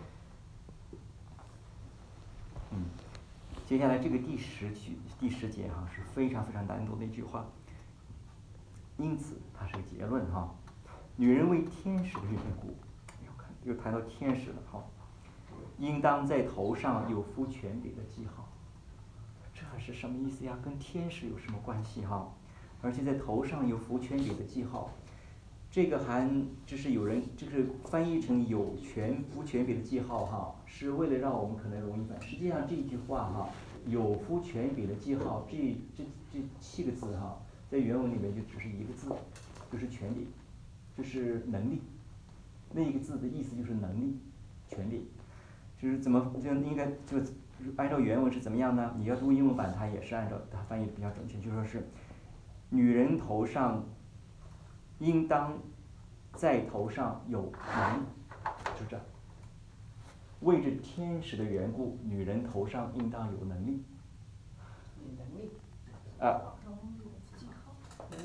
S1: 嗯，接下来这个第十句第十节哈是非常非常难读的一句话，因此它是个结论哈。女人为天使的缘故，又看又谈到天使了哈，应当在头上有敷权柄的记号。这是什么意思呀？跟天使有什么关系哈？而且在头上有服权柄的记号，这个还就是有人就是翻译成有权服权柄的记号哈，是为了让我们可能容易翻。实际上这句话哈，有服权柄的记号，这这这七个字哈，在原文里面就只是一个字，就是权柄，就是能力。那一个字的意思就是能力、权柄，就是怎么就应该就。按照原文是怎么样呢？你要读英文版，它也是按照它翻译的比较准确，就说是女人头上应当在头上有能力，就这样。为着天使的缘故，女人头上应当有能力。
S15: 能力。
S1: 啊。
S15: 能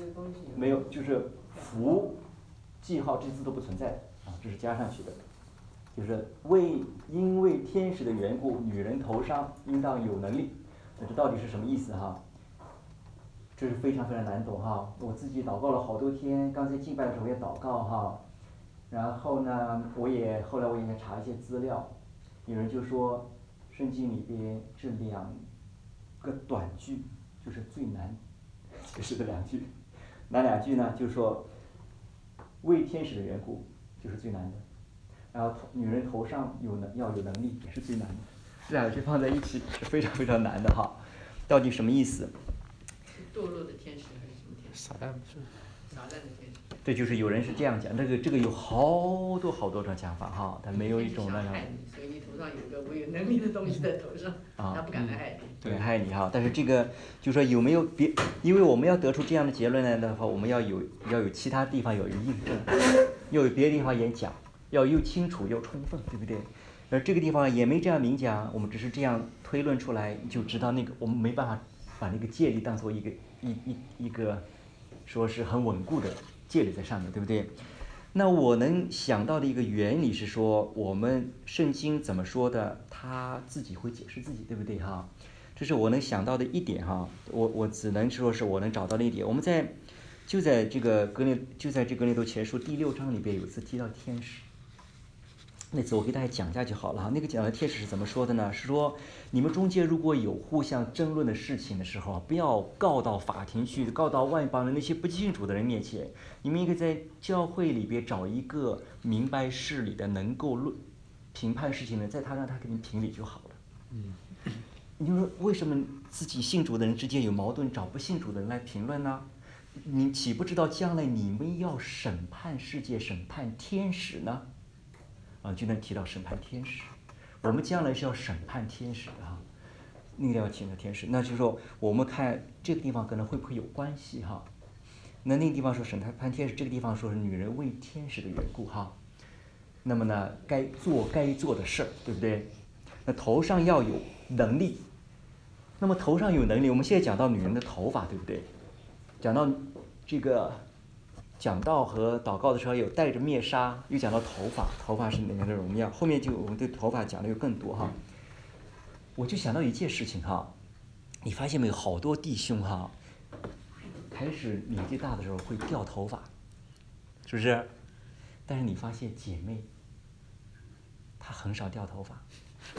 S1: 没有，就是福记号这字都不存在啊，这是加上去的。就是为因为天使的缘故，女人头上应当有能力。那这到底是什么意思哈？这是非常非常难懂哈。我自己祷告了好多天，刚才敬拜的时候也祷告哈。然后呢，我也后来我也查一些资料，有人就说圣经里边这两个短句就是最难解释的两句，哪两句呢？就是说为天使的缘故就是最难的。然后女人头上有能要有能力也是最难的，这两句放在一起是非常非常难的哈。到底什么意思？
S15: 堕落的天使还是什么天使？
S13: 撒旦是。
S15: 撒旦的天使。
S1: 对，就是有人是这样讲，这个这个有好多好多种讲法哈，但没有一种那种。
S15: 所以你头上有个我有能力的东西在头上，
S1: 啊、
S15: 他不敢来害你。
S1: 对，害你哈。但是这个就说有没有别，因为我们要得出这样的结论来的话，我们要有要有其他地方有印证，要有别的地方也讲。要又清楚又充分，对不对？而这个地方也没这样明讲，我们只是这样推论出来，就知道那个我们没办法把那个戒律当做一个一一一个说是很稳固的戒律在上面，对不对？那我能想到的一个原理是说，我们圣经怎么说的，他自己会解释自己，对不对哈？这是我能想到的一点哈，我我只能说是我能找到的一点。我们在就在这个哥林就在这个哥林多前书第六章里边有一次提到天使。那次我给大家讲一下就好了哈。那个讲的天使是怎么说的呢？是说你们中间如果有互相争论的事情的时候，不要告到法庭去，告到外邦的那些不信主的人面前。你们应该在教会里边找一个明白事理的，能够论评判事情的，在他让他给你评理就好了。嗯。你说为什么自己信主的人之间有矛盾，找不信主的人来评论呢？你岂不知道将来你们要审判世界、审判天使呢？啊，就能提到审判天使，我们将来是要审判天使的哈，那个要请的天使，那就是说我们看这个地方可能会不会有关系哈？那那个地方说审判天使，这个地方说是女人为天使的缘故哈，那么呢，该做该做的事儿，对不对？那头上要有能力，那么头上有能力，我们现在讲到女人的头发，对不对？讲到这个。讲道和祷告的时候有戴着面纱，又讲到头发，头发是哪个的荣耀？后面就我们对头发讲的又更多哈。我就想到一件事情哈，你发现没有？好多弟兄哈，开始年纪大的时候会掉头发，是不是？但是你发现姐妹，她很少掉头发。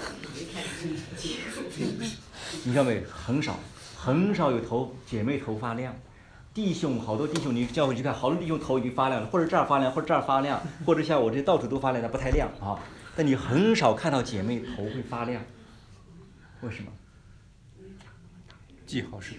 S1: 你知道没？很少，很少有头姐妹头发亮。弟兄好多弟兄，你教会去看，好多弟兄头已经发亮了，或者这儿发亮，或者这儿发亮，或者像我这到处都发亮，但不太亮啊。但你很少看到姐妹头会发亮，为什么？
S13: 记号是的。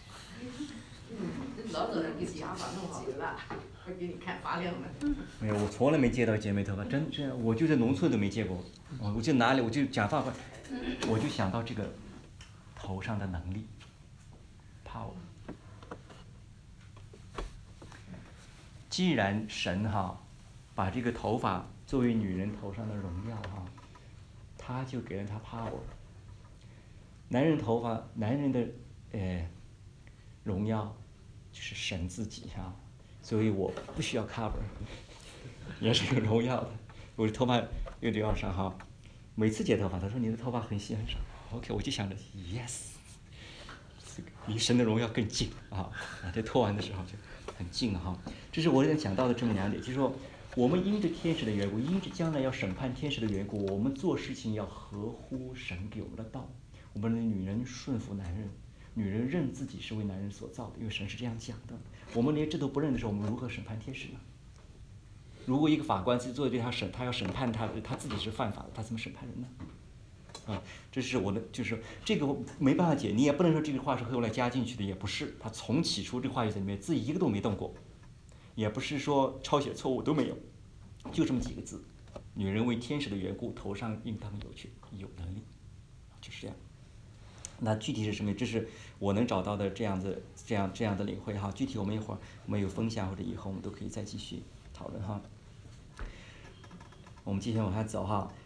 S15: 老早人给假发弄好了，会给你看发亮的。
S1: 没有，我从来没见到姐妹头发，真这样，我就在农村都没见过。我就哪里，我就假发，我就想到这个头上的能力 ，power。既然神哈把这个头发作为女人头上的荣耀哈，他就给了他 power。男人头发，男人的呃荣耀就是神自己哈，所以我不需要 cover， 也是有荣耀的。我的头发有点要上哈，每次剪头发，他说你的头发很细很少 ，OK， 我就想着 yes， 离神的荣耀更近啊！啊，这脱完的时候就很近了哈。这是我讲到的这么两点，就是说，我们因着天使的缘故，因着将来要审判天使的缘故，我们做事情要合乎神给我们的道。我们的女人顺服男人，女人认自己是为男人所造的，因为神是这样讲的。我们连这都不认的时候，我们如何审判天使呢？如果一个法官自己做对他审，他要审判他，他自己是犯法的，他怎么审判人呢？啊，这是我的，就是这个没办法解，你也不能说这个话是后来加进去的，也不是，他从起初这个话语在里面，字一个都没动过，也不是说抄写错误都没有，就这么几个字：女人为天使的缘故，头上应当有权有能力，就是这样。那具体是什么？这是我能找到的这样子、这样、这样的领会哈。具体我们一会儿我们有分享或者以后我们都可以再继续讨论哈。我们继续往下走哈。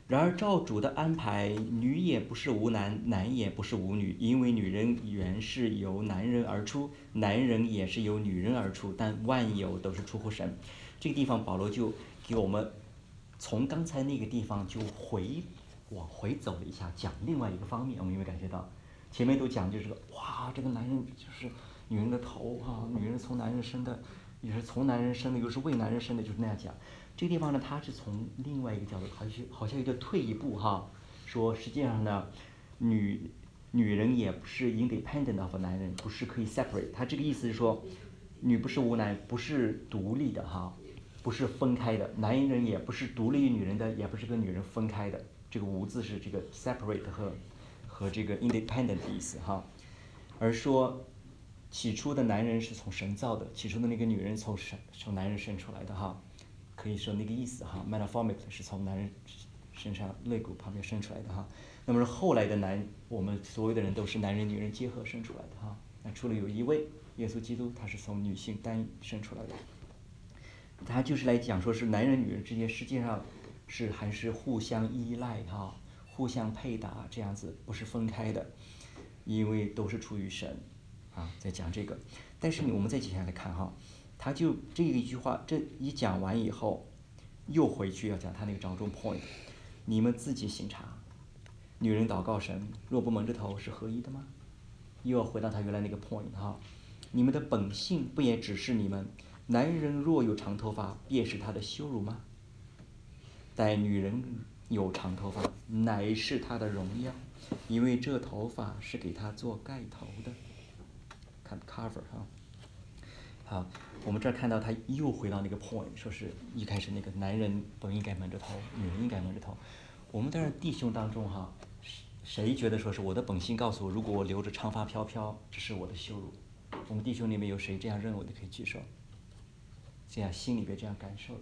S1: 然而照主的安排，女也不是无男，男也不是无女，因为女人原是由男人而出，男人也是由女人而出，但万有都是出乎神。这个地方保罗就给我们从刚才那个地方就回往回走了一下，讲另外一个方面。我们有没有感觉到前面都讲就是哇，这个男人就是女人的头啊，女人从男人生的，也是从男人生的，又是为男人生的，就是那样讲。这个地方呢，他是从另外一个角度，好像好像有点退一步哈，说实际上呢，女女人也不是 independent of 男人，不是可以 separate。他这个意思是说，女不是无男，不是独立的哈，不是分开的；男人也不是独立于女人的，也不是跟女人分开的。这个无字是这个 separate 和和这个 independent 的意思哈，而说起初的男人是从神造的，起初的那个女人从神从男人生出来的哈。可以说那个意思哈 ，metaphoric 是从男人身上肋骨旁边生出来的哈。那么后来的男，我们所有的人都是男人女人结合生出来的哈。那除了有一位耶稣基督，他是从女性单生出来的。他就是来讲说是男人女人之间实际上是还是互相依赖哈，互相配搭这样子，不是分开的，因为都是出于神啊，在讲这个。但是我们再接下来看哈。他就这一句话，这一讲完以后，又回去要讲他那个着重 point， 你们自己省察，女人祷告神，若不蒙着头是合一的吗？又要回到他原来那个 point 哈，你们的本性不也只是你们，男人若有长头发，便是他的羞辱吗？但女人有长头发，乃是他的荣耀，因为这头发是给他做盖头的。看 cover 哈。好，我们这儿看到他又回到那个 point， 说是一开始那个男人不应该蒙着头，女人应该蒙着头。我们当然弟兄当中哈，谁觉得说是我的本性告诉我，如果我留着长发飘飘，这是我的羞辱？我们弟兄里面有谁这样认为的，可以举手。这样心里边这样感受的。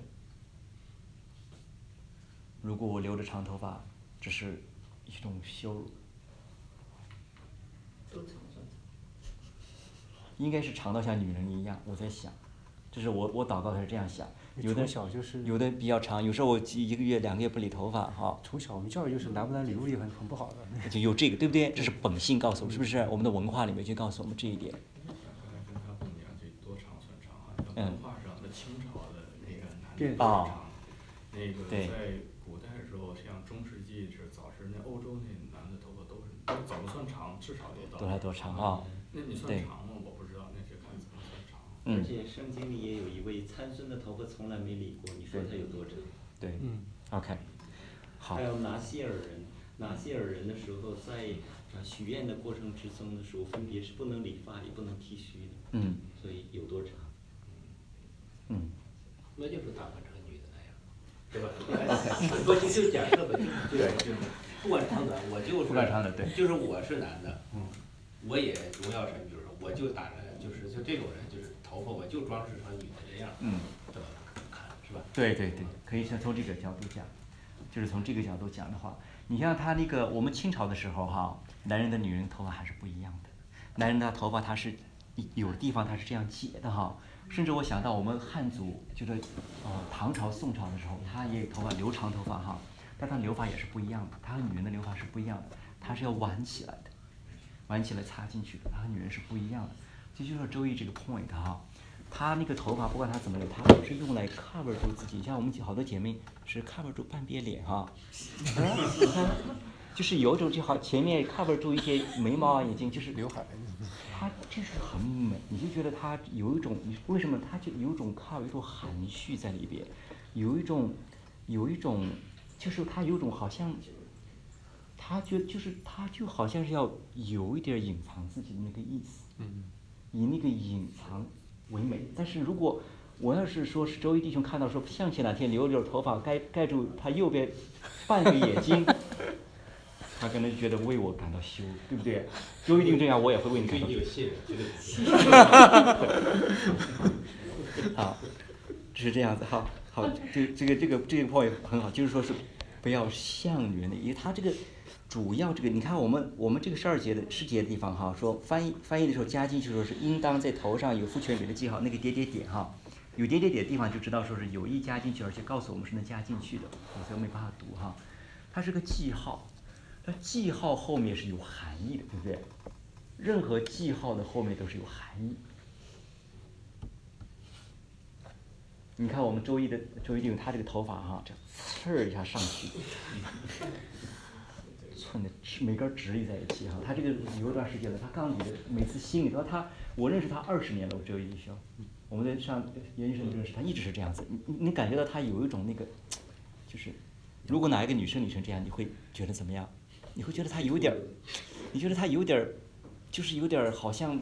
S1: 如果我留着长头发，这是一种羞辱。
S15: 多长算长？
S1: 应该是长到像女人一样，我在想，这是我我祷告的是这样想，有的
S13: 小就是
S1: 有的比较长，有时候我一个月两个月不理头发哈。
S13: 从小我们教育就是男不男女不女很很不好的。
S1: 就有这个对不对？这是本性告诉我们，是不是？我们的文化里面就告诉我们这一点。
S10: 嗯。文化上的清朝的那个男
S1: 的
S10: 多长，那个在古代的时候，像中世纪是早时那欧洲那男的头发都是都怎么算长，至少也到。
S1: 多少多长啊？
S10: 那你算长吗？我不知道，那是看怎么算长。
S4: 而且圣经里也有一位参孙的头发从来没理过，你说他有多长？
S1: 对，嗯 ，OK， 好。
S4: 还有拿西尔人，拿西尔人的时候，在许愿的过程之中的时候，分别是不能理发也不能剃须的。
S1: 嗯。
S4: 所以有多长？
S1: 嗯。
S16: 那就是打扮成女的那样，对吧？不就就假设吧，就就就不管长短，我就是
S1: 不管长短对，
S16: 就是我是男的，
S1: 嗯，
S16: 我也荣耀神，比如说我就打着就是就这种人，就是头发我就装饰成女的这样，
S1: 嗯，
S16: 对吧？看是吧？
S1: 对对对，可以从从这个角度讲，就是从这个角度讲的话，你像他那个我们清朝的时候哈，男人的女人头发还是不一样的，男人的头发他是有的地方他是这样解的哈。甚至我想到我们汉族，就是呃唐朝、宋朝的时候，他也有头发留长头发哈，但他留法也是不一样的，他和女人的留法是不一样的，他是要挽起来的，挽起来插进去的，他和女人是不一样的。这就是周易这个 point 哈，他那个头发不管他怎么留，他都是用来 cover 住自己，像我们好多姐妹是 cover 住半边脸哈，你看，就是有一种就好前面 cover 住一些眉毛啊、眼睛，就是
S13: 刘海。
S1: 他就是很美，你就觉得他有一种，为什么他就有一种靠有一种含蓄在里边，有一种，有一种，就是他有一种好像，他觉得就是他就好像是要有一点隐藏自己的那个意思，
S13: 嗯，
S1: 以那个隐藏为美。但是如果我要是说是周一弟兄看到说像前两天留留头发盖盖住他右边半个眼睛。他可能就觉得为我感到羞，对不对？周一定这样，我也会为你感到羞。好，是这样子，好，好，这这个这个这个 point 很好，就是说是不要像女人的，因为他这个主要这个，你看我们我们这个十二节的十节的地方哈，说翻译翻译的时候加进去说是应当在头上有父权柄的记号，那个点点点哈，有点点点的地方就知道说是有意加进去，而且告诉我们是能加进去的，否则没办法读哈。 它是个记号，它记号后面是有含义的，对不对？任何记号的后面都是有含义。你看我们周一的周一弟兄，他这个头发哈，这刺儿一下上去，寸的每根直立在一起哈。他这个有一段时间了，他告诉你的每次心里头，他我认识他二十年了，我周一弟兄，我们在上研究生认识他，一直是这样子。你你感觉到他有一种那个，就是如果哪一个女生女生这样，你会觉得怎么样？你会觉得他有点儿，你觉得他有点儿，就是有点儿好像，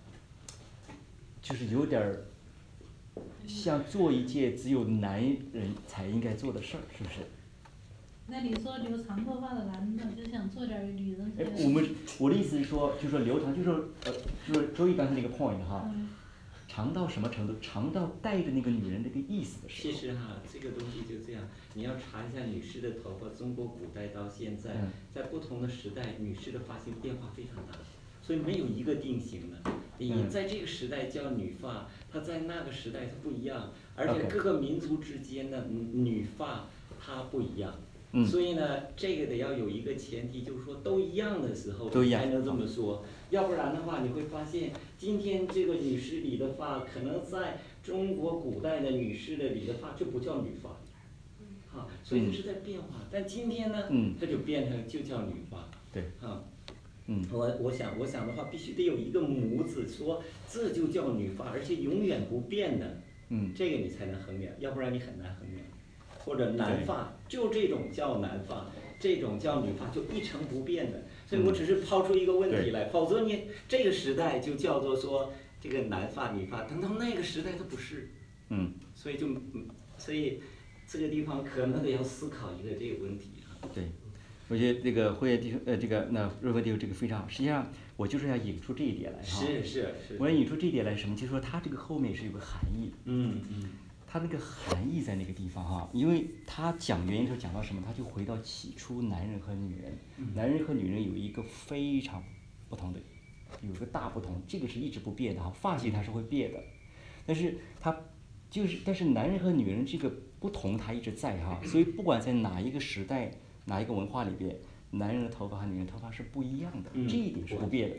S1: 就是有点儿。像做一件只有男人才应该做的事儿，是不是？
S2: 那你说留长头发的男的就想做点女人？
S1: 哎，我们我的意思是说，就是说留长，就是说呃，就是周一刚才那个 point 哈，
S2: 嗯、
S1: 长到什么程度？长到带着那个女人那个意思的时候。
S4: 其实哈，这个东西就这样，你要查一下女士的头发，中国古代到现在，
S1: 嗯、
S4: 在不同的时代，女士的发型变化非常大。所以没有一个定型的，你在这个时代叫女发，它在那个时代它不一样，而且各个民族之间的女发它不一样，所以呢，这个得要有一个前提，就是说都一样的时候才能这么说，要不然的话你会发现，今天这个女士理的发，可能在中国古代的女士的理的发就不叫女发，啊，所以它是在变化，但今天呢，它就变成就叫女发，
S1: 对，
S4: 啊。
S1: 嗯，
S4: 我我想我想的话，必须得有一个模子，说这就叫女发，而且永远不变的，
S1: 嗯，
S4: 这个你才能衡量，要不然你很难衡量。或者男发，就这种叫男发，这种叫女发，就一成不变的。所以我只是抛出一个问题来，否则你这个时代就叫做说这个男发女发，等到那个时代它不是，
S1: 嗯，
S4: 所以就嗯，所以这个地方可能得要思考一个这个问题啊。
S1: 对。我觉得这个会弟兄呃，这个那瑞文弟兄这个非常好。实际上，我就是要引出这一点来哈。
S4: 是是是。
S1: 我要引出这一点来什么？就是说，它这个后面是有个含义。
S4: 嗯嗯。
S1: 它那个含义在那个地方哈，因为他讲原因的时候讲到什么，他就回到起初男人和女人，
S4: 嗯、
S1: 男人和女人有一个非常不同的，有一个大不同，这个是一直不变的哈。发型它是会变的，但是它就是但是男人和女人这个不同它一直在哈，所以不管在哪一个时代。哪一个文化里边，男人的头发和女人头发是不一样的，
S4: 嗯、
S1: 这一点是不变的，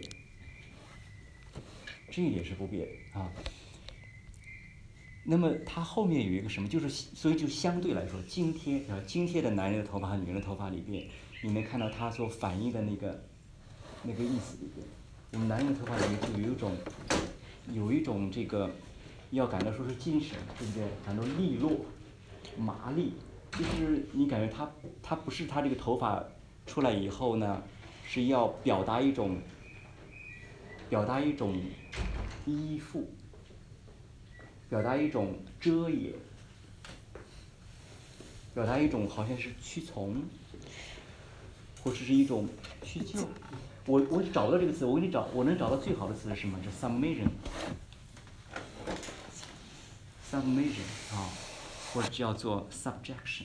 S1: 这一点是不变的啊。那么它后面有一个什么，就是所以就相对来说，今天啊，今天的男人的头发和女人的头发里边，你能看到它所反映的那个那个意思里边，我们男人的头发里面就有一种有一种这个要感到说是精神，对不对？感到利落、麻利。就是你感觉他他不是他这个头发出来以后呢，是要表达一种表达一种依附，表达一种遮掩，表达一种好像是屈从，或者是一种屈就。我我找不到这个词，我给你找，我能找到最好的词是什么？是 submission。submission 啊。或者叫做 subjection。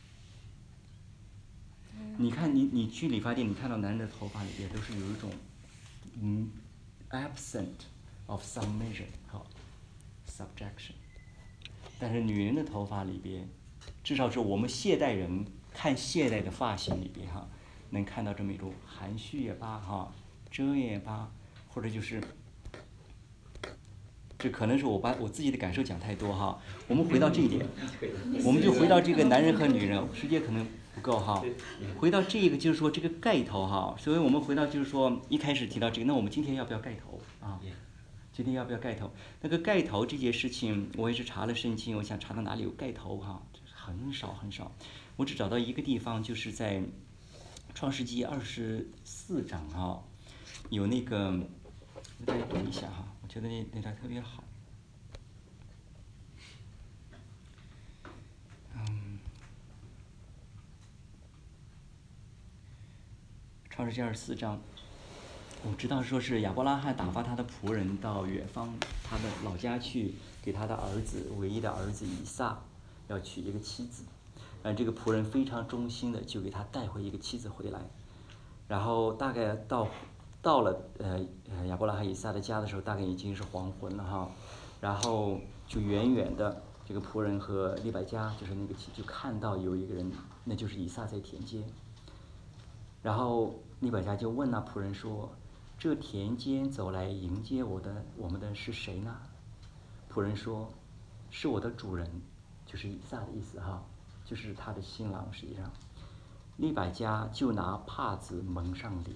S1: 你看你，你去理发店，你看到男人的头发里边都是有一种，嗯 ，absent of submission， 好 ，subjection。但是女人的头发里边，至少是我们现代人看现代的发型里边哈，能看到这么一种含蓄也罢哈，遮掩也罢，或者就是。这可能是我把我自己的感受讲太多哈，我们回到这一点，我们就回到这个男人和女人，时间可能不够哈，回到这个就是说这个盖头哈，所以我们回到就是说一开始提到这个，那我们今天要不要盖头啊？今天要不要盖头？那个盖头这件事情，我也是查了圣经，我想查到哪里有盖头哈，很少很少，我只找到一个地方，就是在创世纪二十四章哈，有那个，我再读一下哈。我觉得那那段特别好，嗯，创世纪二十四章，我知道说是亚伯拉罕打发他的仆人到远方他的老家去，给他的儿子唯一的儿子以撒要娶一个妻子，呃，这个仆人非常忠心的就给他带回一个妻子回来，然后大概到。到了呃呃亚伯拉罕以撒的家的时候，大概已经是黄昏了哈，然后就远远的这个仆人和利百加就是那个妻就看到有一个人，那就是以撒在田间， 然后利百加就问那仆人说：“这田间走来迎接我的我们的是谁呢？”仆人说：“是我的主人，就是以撒的意思哈，就是他的新郎。实际上，利百加就拿帕子蒙上脸。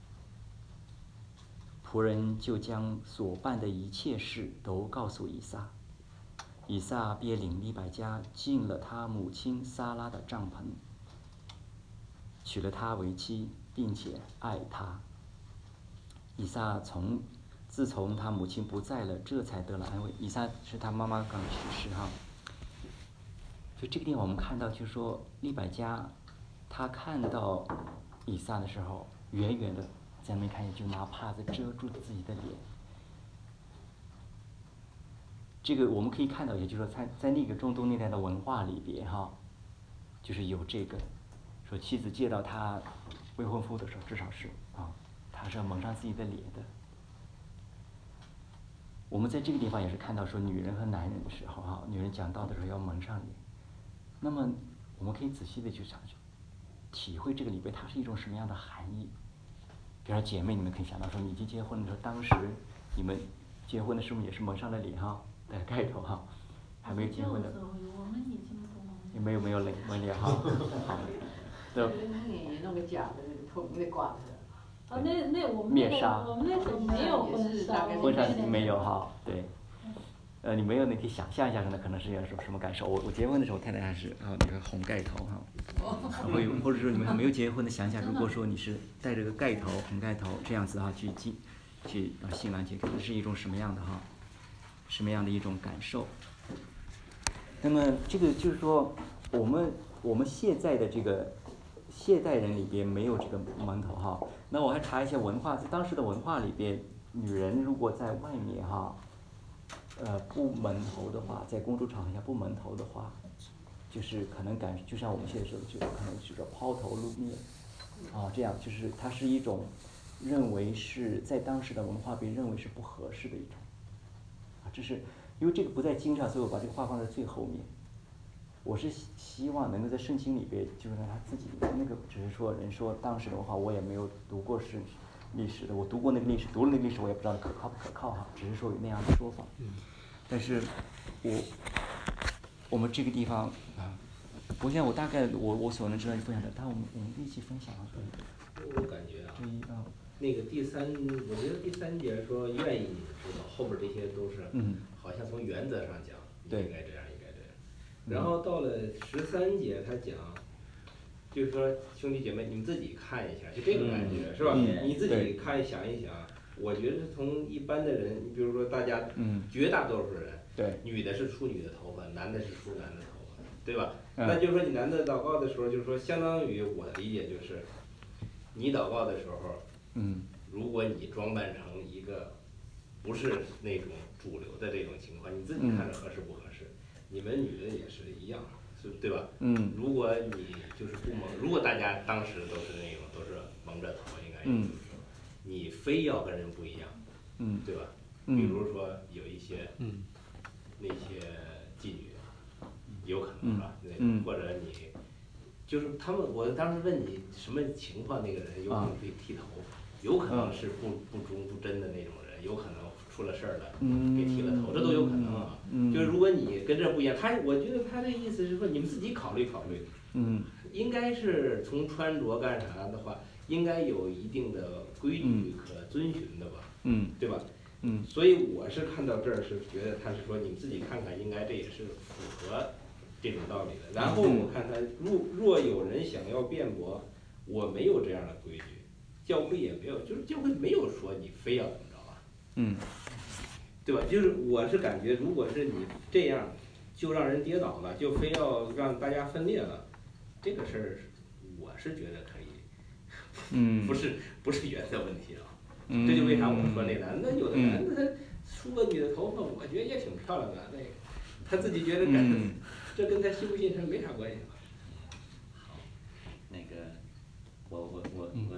S1: 仆人就将所办的一切事都告诉以撒。以撒便领利百加进了他母亲撒拉的帐篷，娶了她为妻，并且爱她。以撒从自从他母亲不在了，这才得了安慰。以撒是他妈妈刚去世哈。就这个地方我们看到，就是说利百加他看到以撒的时候，远远的在那边看见，就拿帕子遮住自己的脸。这个我们可以看到，也就是说在在那个中东那代的文化里边哈，就是有这个说妻子见到他未婚夫的时候，至少是啊，他是要蒙上自己的脸的。我们在这个地方也是看到说，女人和男人的时候哈，女人讲道的时候要蒙上脸。那么我们可以仔细的去想去体会这个里边它是一种什么样的含义。比如说姐妹，你们可以想到说，你已经结婚的时候，当时你们结婚的时候也是蒙上了脸哈，戴盖头哈，还没有结婚的。
S2: 我们已经不蒙。
S1: 也没有没有脸蒙脸哈，好，对。
S15: 弄个假的那个透明的挂着。
S2: 啊，那那我们
S1: 面纱。
S2: 我们那时候没有婚纱。
S1: 婚纱没有哈，对。呃，你没有，你可以想象一下，可能可能是要什么什么感受。我我结婚的时候，太太还是啊那个红盖头哈，然后有或者说你们还没有结婚的，想想如果说你是戴着个盖头红盖头这样子哈去进去啊新郎结婚是一种什么样的哈，什么样的一种感受？那么这个就是说，我们我们现在的这个现代人里边没有这个蒙头哈。那我还查一些文化，在当时的文化里边，女人如果在外面哈。呃，不蒙头的话，在公众场合下不蒙头的话，就是可能感，就像我们现在说，就可能就是抛头露面，啊，这样就是它是一种认为是在当时的文化被认为是不合适的一种，啊，这是因为这个不在经上，所以我把这个话放在最后面。我是希望能够在圣经里边，就是让他自己那个，只是说人说当时的文化，我也没有读过是历史的，我读过那个历史，读了那个历史，我也不知道可靠不可靠哈，只是说有那样的说法。但是我我们这个地方啊，我想我大概我我所能知道就分享的，但我们我们一起分享啊。
S16: 我感觉啊，
S1: 这一啊，
S16: 那个第三，我觉得第三节说愿意你知道，后边这些都是，
S1: 嗯，
S16: 好像从原则上讲，
S1: 对，
S16: 应该这样，应该这样。然后到了十三节，他讲，就是说兄弟姐妹，你们自己看一下，就这个感觉、嗯、是吧？
S1: 嗯、
S16: 你自己看想一想。我觉得从一般的人，你比如说大家，嗯，绝大多数人，
S1: 对，
S16: 女的是梳女的头发，男的是梳男的头发，对吧？
S1: 嗯、
S16: 那就是说你男的祷告的时候，就是说相当于我的理解就是，你祷告的时候，
S1: 嗯，
S16: 如果你装扮成一个不是那种主流的这种情况，你自己看着合适不合适？嗯、你们女的也是一样，是对吧？
S1: 嗯，
S16: 如果你就是不蒙，如果大家当时都是那种都是蒙着头，应该就是说。嗯，你非要跟人不一样，
S1: 嗯，
S16: 对吧？
S1: 嗯、
S16: 比如说有一些，嗯，那些妓女，有可能是吧？
S1: 嗯，
S16: 或者你，就是他们，我当时问你什么情况，那个人有可能被剃头，啊、有可能是不不忠不真的那种人，有可能出了事儿了，
S1: 嗯，
S16: 给剃了头，这都有可能啊。
S1: 嗯，
S16: 就是如果你跟这不一样，他我觉得他的意思是说，你们自己考虑考虑，
S1: 嗯，
S16: 应该是从穿着干啥的话。应该有一定的规矩可遵循的吧，
S1: 嗯，
S16: 对吧？
S1: 嗯，
S16: 所以我是看到这儿是觉得他是说你自己看看，应该这也是符合这种道理的。然后我看他若若有人想要辩驳，我没有这样的规矩，教会也没有，就是教会没有说你非要怎么着啊，
S1: 嗯，
S16: 对吧？就是我是感觉，如果是你这样，就让人跌倒了，就非要让大家分裂了，这个事儿我是觉得可以。
S1: 嗯，
S16: 不是不是原则问题啊，
S1: 嗯、
S16: 这就为啥我说那男的有的男的他梳个女的头发，我觉得也挺漂亮的，那个他自己觉得感觉、嗯、这跟他信不信神没啥关系。
S4: 好，那个我我我我我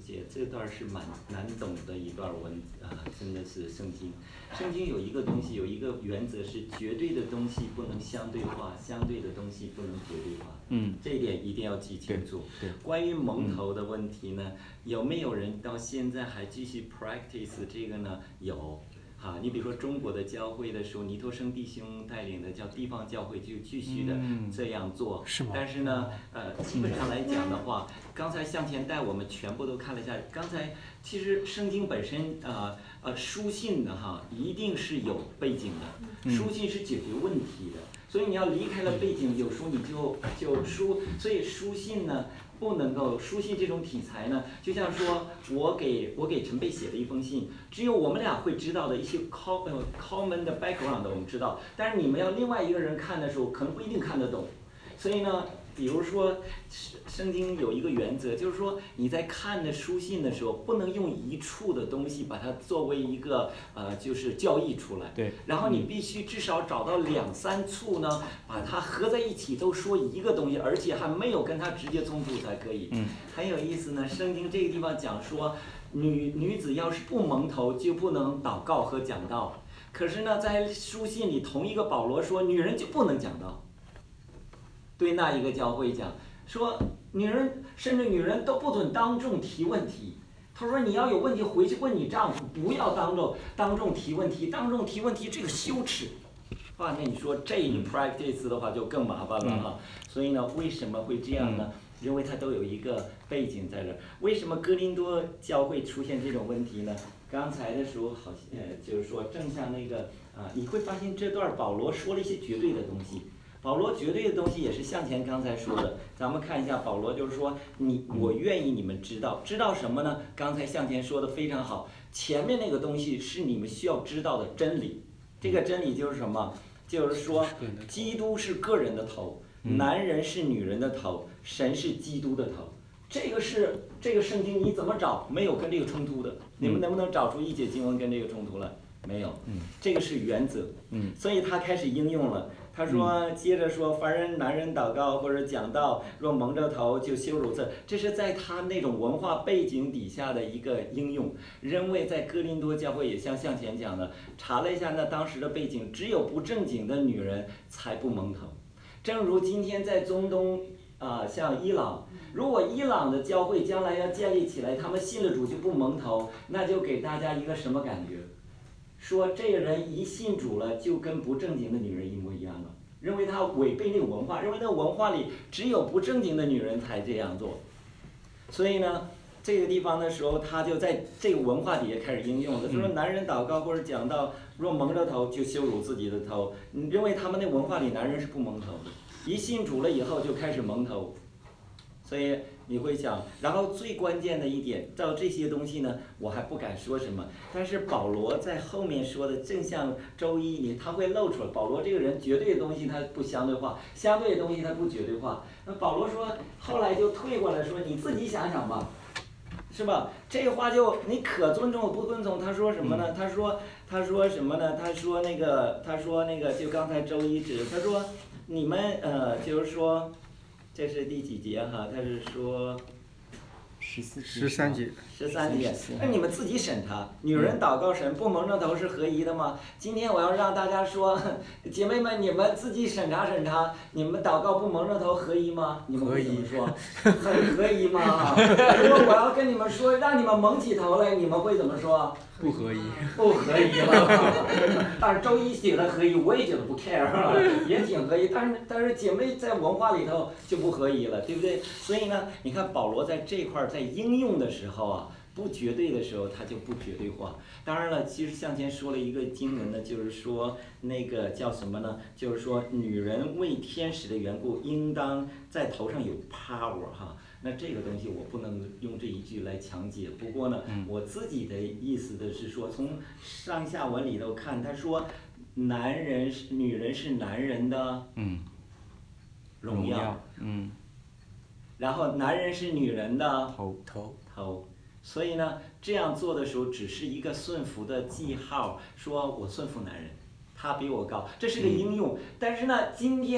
S4: 节，这段是蛮难懂的一段文啊，真的是圣经。圣经有一个东西，有一个原则是绝对的东西不能相对化，相对的东西不能绝对化。
S1: 嗯，
S4: 这一点一定要记清楚。
S1: 对。对
S4: 关于蒙头的问题呢，有没有人到现在还继续 practice 这个呢？有。啊，你比如说中国的教会的时候，尼托生弟兄带领的叫地方教会就继续的这样做。
S13: 是吗？
S4: 但是呢，呃，基本上来讲的话，刚才向前带我们全部都看了一下。刚才其实圣经本身，呃呃，书信的哈，一定是有背景的，书信是解决问题的。所以你要离开了背景，有时候你就就书，所以书信呢。不能够书信这种题材呢，就像说我给我给陈贝写的一封信，只有我们俩会知道的一些 common common 的 background 我们知道，但是你们要另外一个人看的时候，可能不一定看得懂，所以呢。比如说，圣经有一个原则，就是说你在看的书信的时候，不能用一处的东西把它作为一个呃，就是教义出来。
S1: 对。
S4: 然后你必须至少找到两三处呢，把它合在一起，都说一个东西，而且还没有跟它直接冲突才可以。
S1: 嗯。
S4: 很有意思呢，圣经这个地方讲说，女女子要是不蒙头，就不能祷告和讲道。可是呢，在书信里，同一个保罗说，女人就不能讲道。对那一个教会讲说，女人甚至女人都不准当众提问题。他说你要有问题回去问你丈夫，不要当众当众提问题，当众提问题这个羞耻。啊，那你说这一 practice 的话就更麻烦了哈。所以呢，为什么会这样呢？因为它都有一个背景在这儿。为什么哥林多教会出现这种问题呢？刚才的时候好像呃，就是说正像那个啊，你会发现这段保罗说了一些绝对的东西。保罗绝对的东西也是向前刚才说的，咱们看一下保罗就是说你我愿意你们知道，知道什么呢？刚才向前说的非常好，前面那个东西是你们需要知道的真理。这个真理就是什么？就是说基督是个人的头，男人是女人的头，神是基督的头。这个是这个圣经你怎么找？没有跟这个冲突的。你们能不能找出一节经文跟这个冲突来？没有。这个是原则。所以他开始应用了。他说，接着说，凡人男人祷告或者讲道，若蒙着头就羞辱这，这是在他那种文化背景底下的一个应用。认为在哥林多教会也像向前讲的，查了一下那当时的背景，只有不正经的女人才不蒙头。正如今天在中东啊、呃，像伊朗，如果伊朗的教会将来要建立起来，他们信了主就不蒙头，那就给大家一个什么感觉？说这个人一信主了，就跟不正经的女人一模一样了，认为他违背那个文化，认为那个文化里只有不正经的女人才这样做。所以呢，这个地方的时候，他就在这个文化底下开始应用了。他说，男人祷告或者讲到，若蒙着头就羞辱自己的头，你认为他们那文化里男人是不蒙头的，一信主了以后就开始蒙头。所以你会想，然后最关键的一点，到这些东西呢，我还不敢说什么。但是保罗在后面说的，正像周一你他会露出来，保罗这个人绝对的东西他不相对化，相对的东西他不绝对化。那保罗说，后来就退过来说，你自己想想吧，是吧？这个话就你可尊重不尊重？他说什么呢？他说他说什么呢？他说那个他说那个就刚才周一指，他说你们呃就是说。这是第几节哈？他是说
S1: 十四
S13: 十三节，
S4: 十三节。那你们自己审查，女人祷告神不蒙着头是合宜的吗？今天我要让大家说，姐妹们，你们自己审查审查，你们祷告不蒙着头合宜吗？你们会怎么说？很合宜吗？如果我要跟你们说，让你们蒙起头来，你们会怎么说？
S13: 不合宜，
S4: 不合宜了。但是周一写的合宜，我也觉得不 care， 也挺合宜。但是但是姐妹在文化里头就不合宜了，对不对？所以呢，你看保罗在这块在应用的时候啊，不绝对的时候他就不绝对化。当然了，其实向前说了一个经文呢，就是说那个叫什么呢？就是说女人为天使的缘故，应当在头上有 power 哈。那这个东西我不能用这一句来强解，不过呢，我自己的意思的是说，从上下文里头看，他说，男人是女人是男人的
S1: 嗯
S4: 荣耀，
S1: 嗯，
S4: 然后男人是女人的
S1: 头头
S4: 头，所以呢，这样做的时候只是一个顺服的记号，说我顺服男人，他比我高，这是个应用。但是呢，今天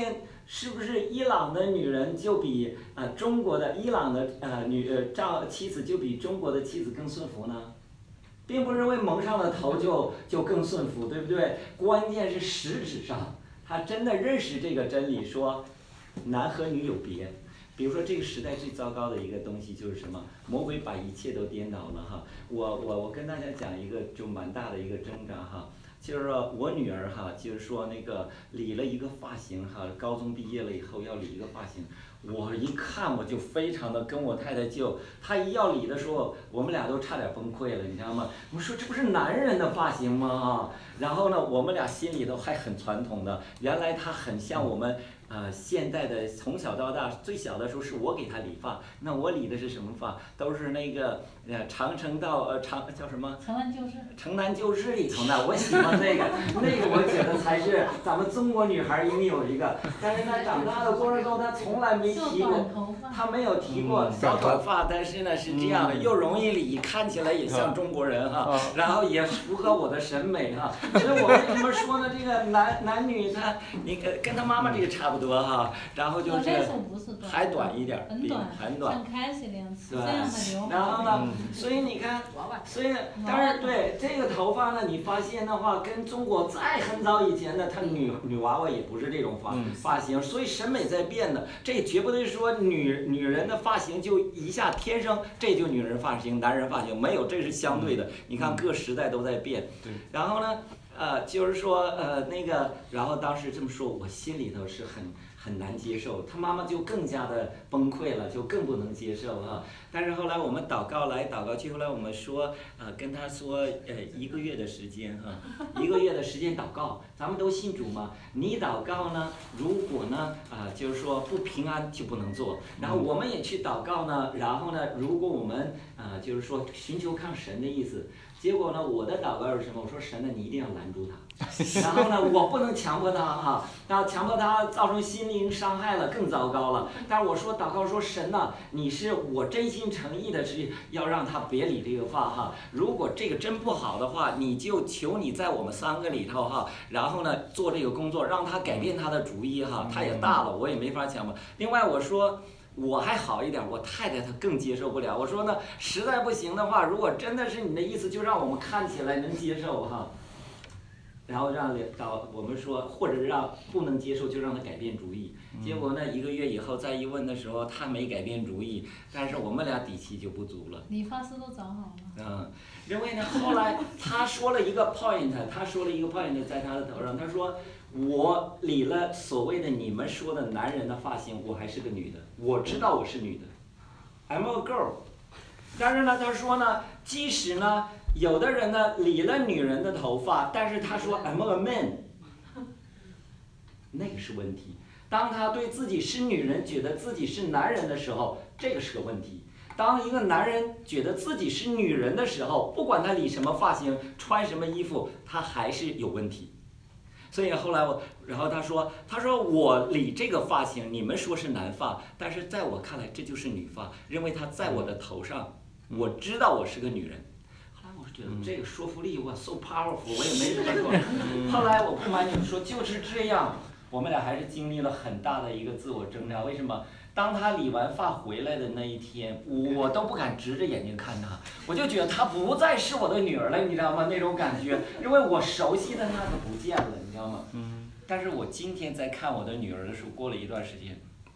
S4: 是不是伊朗的女人就比呃中国的伊朗的呃女呃丈妻子就比中国的妻子更顺服呢？并不是因为蒙上了头就就更顺服，对不对？关键是实质上，他真的认识这个真理，说男和女有别。比如说这个时代最糟糕的一个东西就是什么？魔鬼把一切都颠倒了哈。我我我跟大家讲一个就蛮大的一个挣扎哈。就是说我女儿哈，就是说那个理了一个发型哈，高中毕业了以后要理一个发型，我一看我就非常的跟我太太就，她一要理的时候，我们俩都差点崩溃了，你知道吗？我说这不是男人的发型吗？然后呢，我们俩心里头还很传统的，原来她很像我们。呃，现在的从小到大，最小的时候是我给他理发，那我理的是什么发？都是那个呃长城道呃长叫什么？
S2: 城南旧事。
S4: 城南旧事里头的，我喜欢那个，那个我觉得才是咱们中国女孩应有一个。但是她长大的过程中，她从来没提过，她没有提过小短发，但是呢是这样的，又容易理，看起来也像中国人哈，然后也符合我的审美哈。所以我为什么说呢？这个男男女他，你跟跟他妈妈这个差不多。多哈，然后就是还短一点，
S2: 很短，
S4: 很短，
S2: 像开始那样子，
S4: 对，
S2: 这样的留。
S4: 然后呢，所以你看，所以当然对这个头发呢，你发现的话，跟中国在很早以前的，她女女娃娃也不是这种发发型，所以审美在变的。这绝不对说女女人的发型就一下天生这就女人发型，男人发型没有，这是相对的。你看各时代都在变，然后呢？呃，就是说，呃，那个，然后当时这么说，我心里头是很很难接受，他妈妈就更加的崩溃了，就更不能接受哈。但是后来我们祷告来祷告去，后来我们说，呃，跟他说，呃，一个月的时间哈，一个月的时间祷告，咱们都信主嘛，你祷告呢，如果呢，啊、呃，就是说不平安就不能做，然后我们也去祷告呢，然后呢，如果我们啊、呃，就是说寻求抗神的意思。结果呢，我的祷告是什么？我说神呢，你一定要拦住他，然后呢，我不能强迫他哈，然后强迫他造成心灵伤害了，更糟糕了。但是我说祷告说神呢，你是我真心诚意的是要让他别理这个发哈。如果这个真不好的话，你就求你在我们三个里头哈，然后呢做这个工作，让他改变他的主意哈。他也大了，我也没法强迫。另外我说。我还好一点，我太太她更接受不了。我说呢，实在不行的话，如果真的是你的意思，就让我们看起来能接受哈。然后让导我们说，或者让不能接受就让他改变主意。结果呢，一个月以后再一问的时候，他没改变主意，但是我们俩底气就不足了。
S2: 理发师都找好了。
S4: 嗯，因为呢，后来他说了一个 point， 他说了一个 point 在他的头上，他说。我理了所谓的你们说的男人的发型，我还是个女的，我知道我是女的 ，I'm a girl。但是呢，他说呢，即使呢，有的人呢理了女人的头发，但是他说 I'm a man， 那个是问题。当他对自己是女人，觉得自己是男人的时候，这个是个问题。当一个男人觉得自己是女人的时候，不管他理什么发型，穿什么衣服，他还是有问题。所以后来我，然后他说，他说我理这个发型，你们说是男发，但是在我看来这就是女发，因为它在我的头上，我知道我是个女人。后来我觉得这个说服力哇 so powerful， 我也没说过。后来我不瞒你们说，就是这样，我们俩还是经历了很大的一个自我挣扎。为什么？当他理完发回来的那一天，我都不敢直着眼睛看他，我就觉得她不再是我的女儿了，你知道吗？那种感觉，因为我熟悉的那个不见了，你知道吗？嗯。但是我今天在看我的女儿的时候，过了一段时间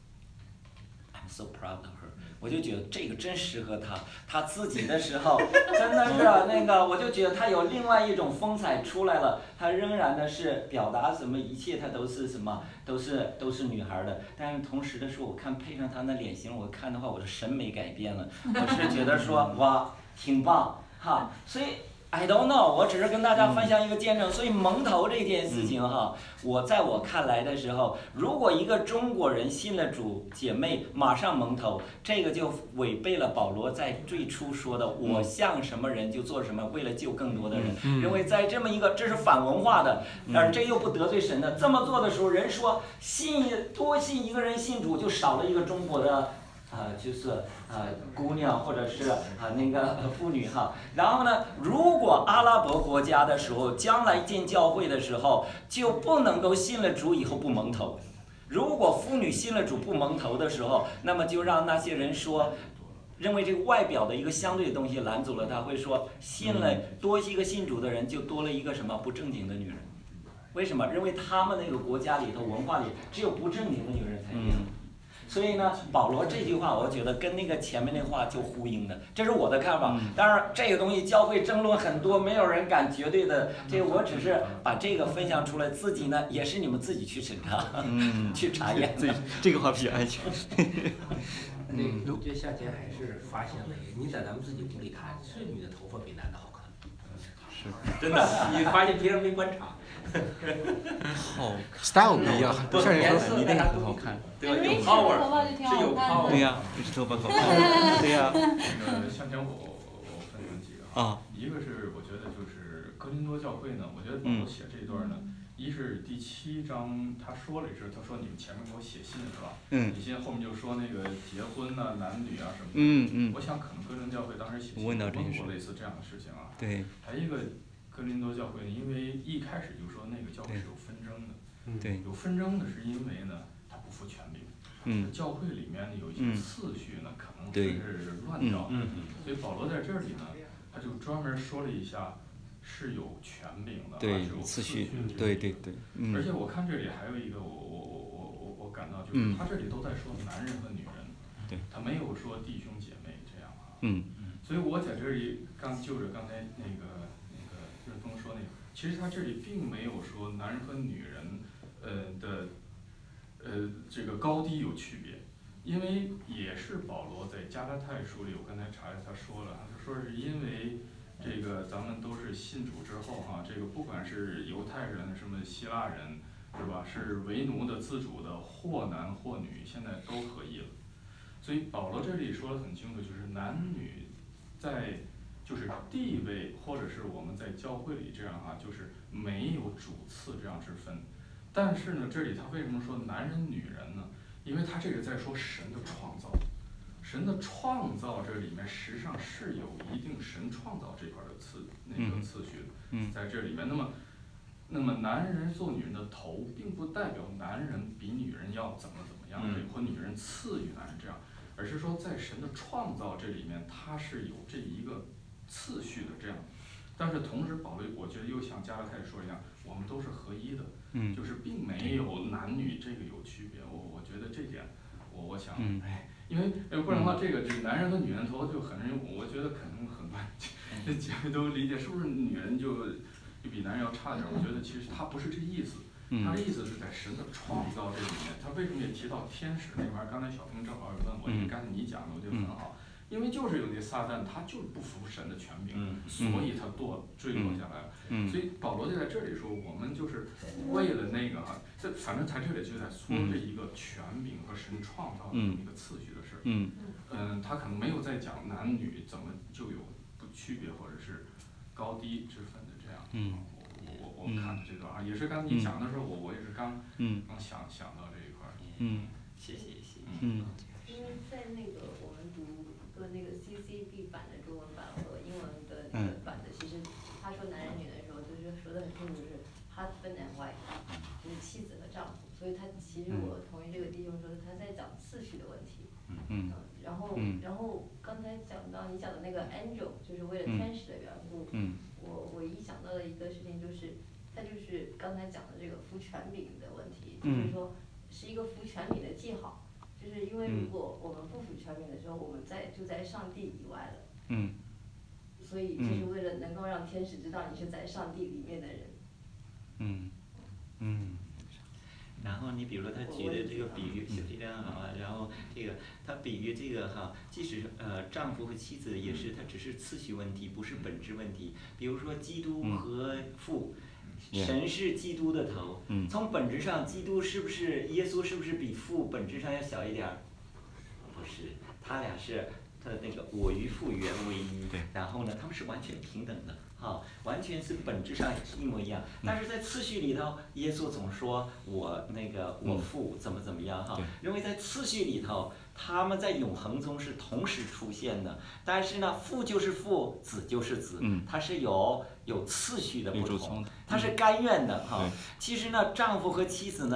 S4: ，I'm so proud of her， 我就觉得这个真适合她。她自己的时候，真的是那个，我就觉得她有另外一种风采出来了。她仍然的是表达什么，一切她都是什么。都是都是女孩的，但是同时的时候，我看配上她那脸型，我看的话，我的审美改变了，我是觉得说哇，挺棒哈，所以 I don't know， 我只是跟大家分享一个见证，所以蒙头这件事情哈，我在我看来的时候，如果一个中国人信了主，姐妹马上蒙头，这个就违背了保罗在最初说的，我像什么人就做什么，为了救更多的人，因为在这么一个这是反文化的，而这又不得罪神的，这么做的时候，人说信多信一个人信主，就少了一个中国的。呃，就是呃姑娘或者是啊、呃、那个妇女哈，然后呢，如果阿拉伯国家的时候，将来建教会的时候，就不能够信了主以后不蒙头， 如果妇女信了主不蒙头的时候，那么就让那些人说，认为这个外表的一个相对的东西拦阻了他，会说信了多一个信主的人，就多了一个什么不正经的女人。为什么？认为他们那个国家里头文化里只有不正经的女人才有。所以呢，保罗这句话，我觉得跟那个前面那话就呼应的，这是我的看法。当然，这个东西教会争论很多，没有人敢绝对的。这个我只是把这个分享出来，自己呢也是你们自己去审查，嗯，去查验。
S1: 这这个话比较安全。
S16: 那我觉得夏天还是发现了一个，你在咱们自己屋里看，是女的头发比男的好看。
S1: 是，
S16: 真的，你发现别人没观察。
S1: 好 ，style 不一样，不像人说你那个很好看，
S4: 对吧？有 power，
S2: 是
S4: 有 power。
S1: 对呀，你是头发好看，对呀。
S10: 那个向前我我分享几个
S1: 啊，
S10: 一个是我觉得就是哥林多教会呢，我觉得保罗写这一段呢，一是第七章他说了一声，他说你们前面给我写信是吧？
S1: 嗯。
S10: 你现在后面就说那个结婚呐、男女啊什么的。
S1: 嗯嗯。
S10: 我想可能哥林多教会当时写信
S1: 问到这个
S10: 过类似这样的事情啊。
S1: 对。
S10: 还有一个。哥林多教会，因为一开始就说那个教会是有纷争的，
S1: 对，
S10: 有纷争的是因为呢，他不服权柄，
S1: 嗯，
S10: 教会里面有一些次序呢，可能是乱掉的，
S1: 嗯，
S10: 所以保罗在这里呢，他就专门说了一下是有权柄的，
S1: 对，
S10: 是有
S1: 次
S10: 序，
S1: 对对对，嗯，
S10: 而且我看这里还有一个，我我我我我我感到就是他这里都在说男人和女人，
S1: 对，
S10: 他没有说弟兄姐妹这样啊，
S1: 嗯，
S10: 所以我在这里刚就着刚才那个。润峰说那个，其实他这里并没有说男人和女人，呃的，呃这个高低有区别，因为也是保罗在加拉太书里，我刚才查了他说了，他说是因为这个咱们都是信主之后哈，这个不管是犹太人什么希腊人，是吧？是为奴的、自主的，或男或女，现在都可以了。所以保罗这里说得很清楚，就是男女在。就是地位，或者是我们在教会里这样哈、啊，就是没有主次这样之分。但是呢，这里他为什么说男人女人呢？因为他这个在说神的创造，神的创造这里面实际上是有一定神创造这块的次那个次序的，在这里面。那么，那么男人做女人的头，并不代表男人比女人要怎么怎么样，或女人次于男人这样，而是说在神的创造这里面，它是有这一个。次序的这样，但是同时保罗，我觉得又像加拉太说一样，我们都是合一的，
S1: 嗯，
S10: 就是并没有男女这个有区别。我我觉得这点，我我想，
S1: 嗯、
S10: 哎，因为不然的话，这个这男人和女人头就很容易，我觉得可能很多这姐妹都理解，是不是女人就就比男人要差点？我觉得其实他不是这意思，他的意思是在神的创造这里面，他为什么也提到天使那块儿？刚才小平正好也问我，因为刚才你讲的，我觉得很好。因为就是有那撒旦，他就是不服神的权柄，嗯、所以他堕坠落下来了。嗯、所以保罗就在这里说，我们就是为了那个哈，这反正在这里就在说这一个权柄和神创造的一个次序的事儿。嗯，嗯，他可能没有在讲男女怎么就有不区别或者是高低之分的这样。嗯，我我我看的这段啊，也是刚你讲的时候，我我也是刚嗯刚想想到这一块儿。
S4: 嗯，谢谢谢谢。嗯，
S17: 因为在那个我们读。跟那个 C C B 版的中文版和英文的那个版的，其实他说男人女人的时候，就是说的很清楚，是 husband and wife， 就是妻子和丈夫。所以他其实我同意这个弟兄说的，他在讲次序的问题。嗯。然后，然后刚才讲到你讲的那个 angel， 就是为了天使的缘故。嗯。我我一想到的一个事情就是，他就是刚才讲的这个服权柄的问题，就是说是一个服权柄的记号。就是因为如果我们不服权柄的时候，我们在就在上帝以外了。嗯。所以就是为了能够让天使知道你是在上帝里面的人。
S4: 嗯。嗯。然后你比如说他举的这个比喻是非常好啊，然后这个他比喻这个哈，即使呃丈夫和妻子也是，他只是次序问题，不是本质问题。比如说基督和父。神是基督的头，从本质上，基督是不是耶稣是不是比父本质上要小一点儿？不是，他俩是他那个我与父原为一，然后呢，他们是完全平等的，哈，完全是本质上一模一样。但是在次序里头，耶稣总说我那个我父怎么怎么样哈，因为在次序里头。他们在永恒中是同时出现的，但是呢，父就是父，子就是子，嗯、它是有有次序的不同，它是甘愿的哈。其实呢，丈夫和妻子呢，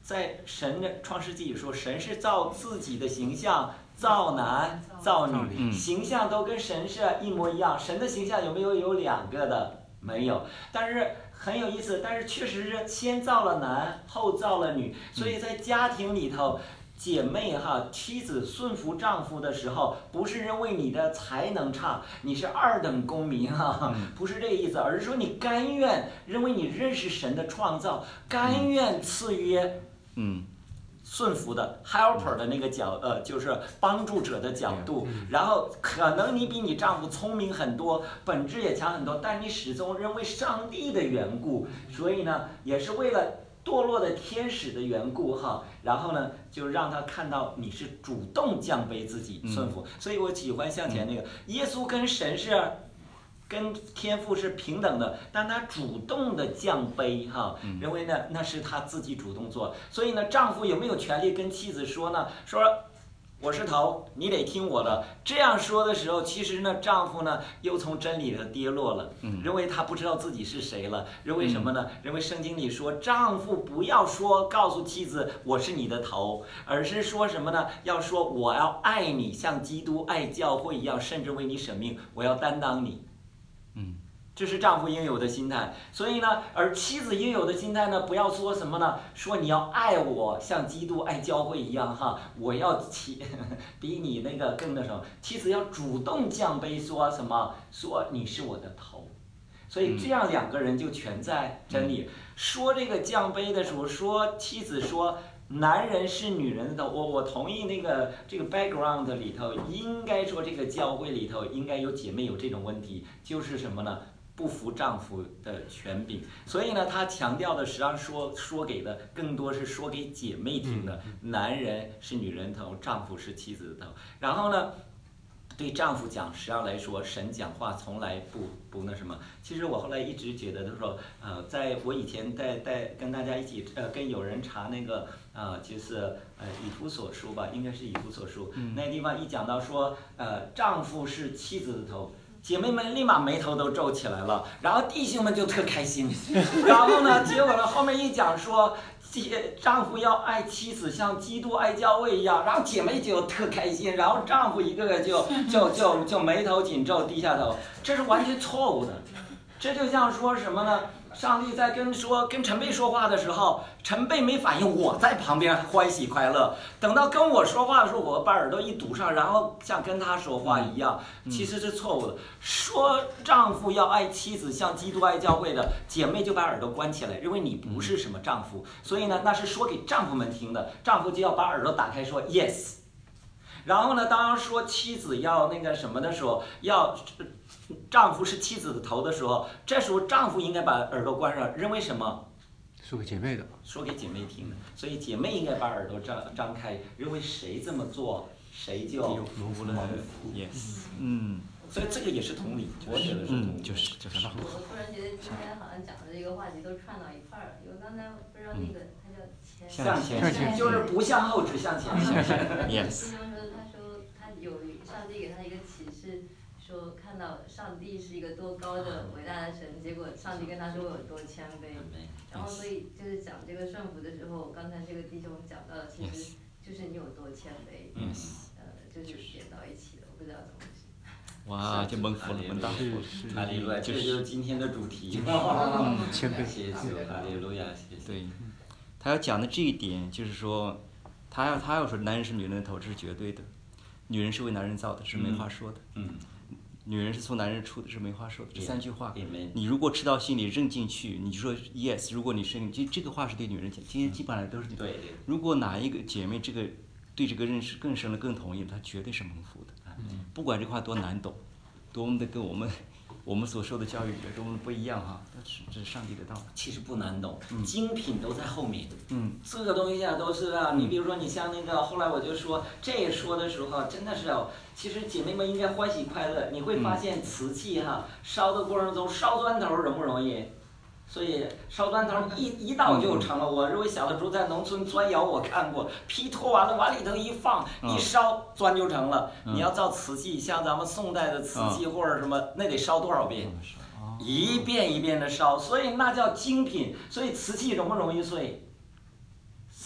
S4: 在神的创世纪里说，神是照自己的形象造男造女，
S1: 嗯、
S4: 形象都跟神是一模一样。神的形象有没有有两个的？没有，但是很有意思，但是确实是先造了男，后造了女，所以在家庭里头。姐妹哈，妻子顺服丈夫的时候，不是因为你的才能差，你是二等公民哈，不是这个意思，而是说你甘愿，因为你认识神的创造，甘愿赐约，
S1: 嗯，
S4: 顺服的 helper 的那个角，呃，就是帮助者的角度。然后可能你比你丈夫聪明很多，本质也强很多，但你始终认为上帝的缘故，所以呢，也是为了。堕落的天使的缘故哈，然后呢，就让他看到你是主动降卑自己顺服，嗯、所以我喜欢向前那个耶稣跟神是，跟天父是平等的，但他主动的降卑哈，嗯、认为呢那是他自己主动做，所以呢，丈夫有没有权利跟妻子说呢？说。我是头，你得听我的。这样说的时候，其实呢，丈夫呢又从真理的跌落了，嗯，认为他不知道自己是谁了，认为什么呢？认为圣经里说，丈夫不要说告诉妻子我是你的头，而是说什么呢？要说我要爱你，像基督爱教会一样，甚至为你舍命，我要担当你。
S1: 嗯。
S4: 这是丈夫应有的心态，所以呢，而妻子应有的心态呢，不要说什么呢？说你要爱我，像基督爱教会一样哈，我要妻比你那个更那什么。妻子要主动降卑，说什么？说你是我的头，所以这样两个人就全在真理。嗯、说这个降卑的时候，说妻子说。男人是女人的头，我我同意那个这个 background 里头应该说这个教会里头应该有姐妹有这种问题，就是什么呢？不服丈夫的权柄，所以呢，他强调的实际上说说给的更多是说给姐妹听的，男人是女人头，丈夫是妻子的头，然后呢。对丈夫讲，实际上来说，神讲话从来不不那什么。其实我后来一直觉得，就是说，呃，在我以前在在跟大家一起，呃，跟有人查那个，呃，就是呃以弗所书吧，应该是以弗所书，嗯、那地方一讲到说，呃，丈夫是妻子的头。姐妹们立马眉头都皱起来了，然后弟兄们就特开心，然后呢，结果呢后面一讲说，丈夫要爱妻子像基督爱教会一样，然后姐妹就特开心，然后丈夫一个个就就就就眉头紧皱低下头，这是完全错误的，这就像说什么呢？上帝在跟说跟陈贝说话的时候，陈贝没反应，我在旁边欢喜快乐。等到跟我说话的时候，我把耳朵一堵上，然后像跟他说话一样，其实是错误的。说丈夫要爱妻子，像基督爱教会的姐妹就把耳朵关起来，认为你不是什么丈夫，所以呢，那是说给丈夫们听的，丈夫就要把耳朵打开说 yes。然后呢，当说妻子要那个什么的时候，要丈夫是妻子的头的时候，这时候丈夫应该把耳朵关上，认为什么？
S13: 说给姐妹的，
S4: 说给姐妹听的，所以姐妹应该把耳朵张张开，认为谁这么做，谁就蒙福了。Yes， 嗯，所以这个也是同理，我觉得是同理，
S1: 嗯、就是就是。
S17: 我突然觉得今天好像讲的这个话题都串到一块儿了，因为刚才不知道那个它叫前
S4: 向前，就是不向后，只向前。
S1: 向前
S17: ，Yes。弟兄说，他说他有上帝给他一个启示。说看到上帝是一个多高的伟大的神，结果上帝跟他说我有多谦卑，然后所以就是讲这个顺服的时候，刚才这个弟兄讲到的，其实就是你有多谦卑，呃，就是连到一起的，我不知道怎么讲。
S1: 哇，就蒙福了，蒙大福了，
S4: 哈利路亚，这就是今天的主题。
S1: 嗯，谦卑，
S4: 谢谢哈利路亚，谢谢。
S1: 对，他要讲的这一点就是说，他要他要说男人是女人的头，这是绝对的，女人是为男人造的，是没话说的。
S4: 嗯。
S1: 女人是从男人出的，是没话说的。这三句话，
S4: Amen.
S1: 你如果吃到心里认进去，你就说 yes。如果你是，这这个话是对女人讲，今天基本上都是对。
S4: 对。
S1: 如果哪一个姐妹这个对这个认识更深了、更同意，她绝对是蒙福的。
S4: 嗯。
S1: 不管这话多难懂，多么的跟我们我们所受的教育也多么不一样哈，但是这是上帝的道理。
S4: 其实不难懂，嗯、精品都在后面。
S1: 嗯。
S4: 这个东西啊，都是啊，你比如说你像那个，后来我就说这说的时候，真的是哦。其实姐妹们应该欢喜快乐，你会发现瓷器哈烧的过程中烧砖头容不容易？所以烧砖头一一倒就成了。我认为小的时候在农村砖窑我看过，坯脱完了往里头一放，一烧砖就成了。你要造瓷器，像咱们宋代的瓷器或者什么，那得烧多少遍？一遍一遍的烧，所以那叫精品。所以瓷器容不容易碎？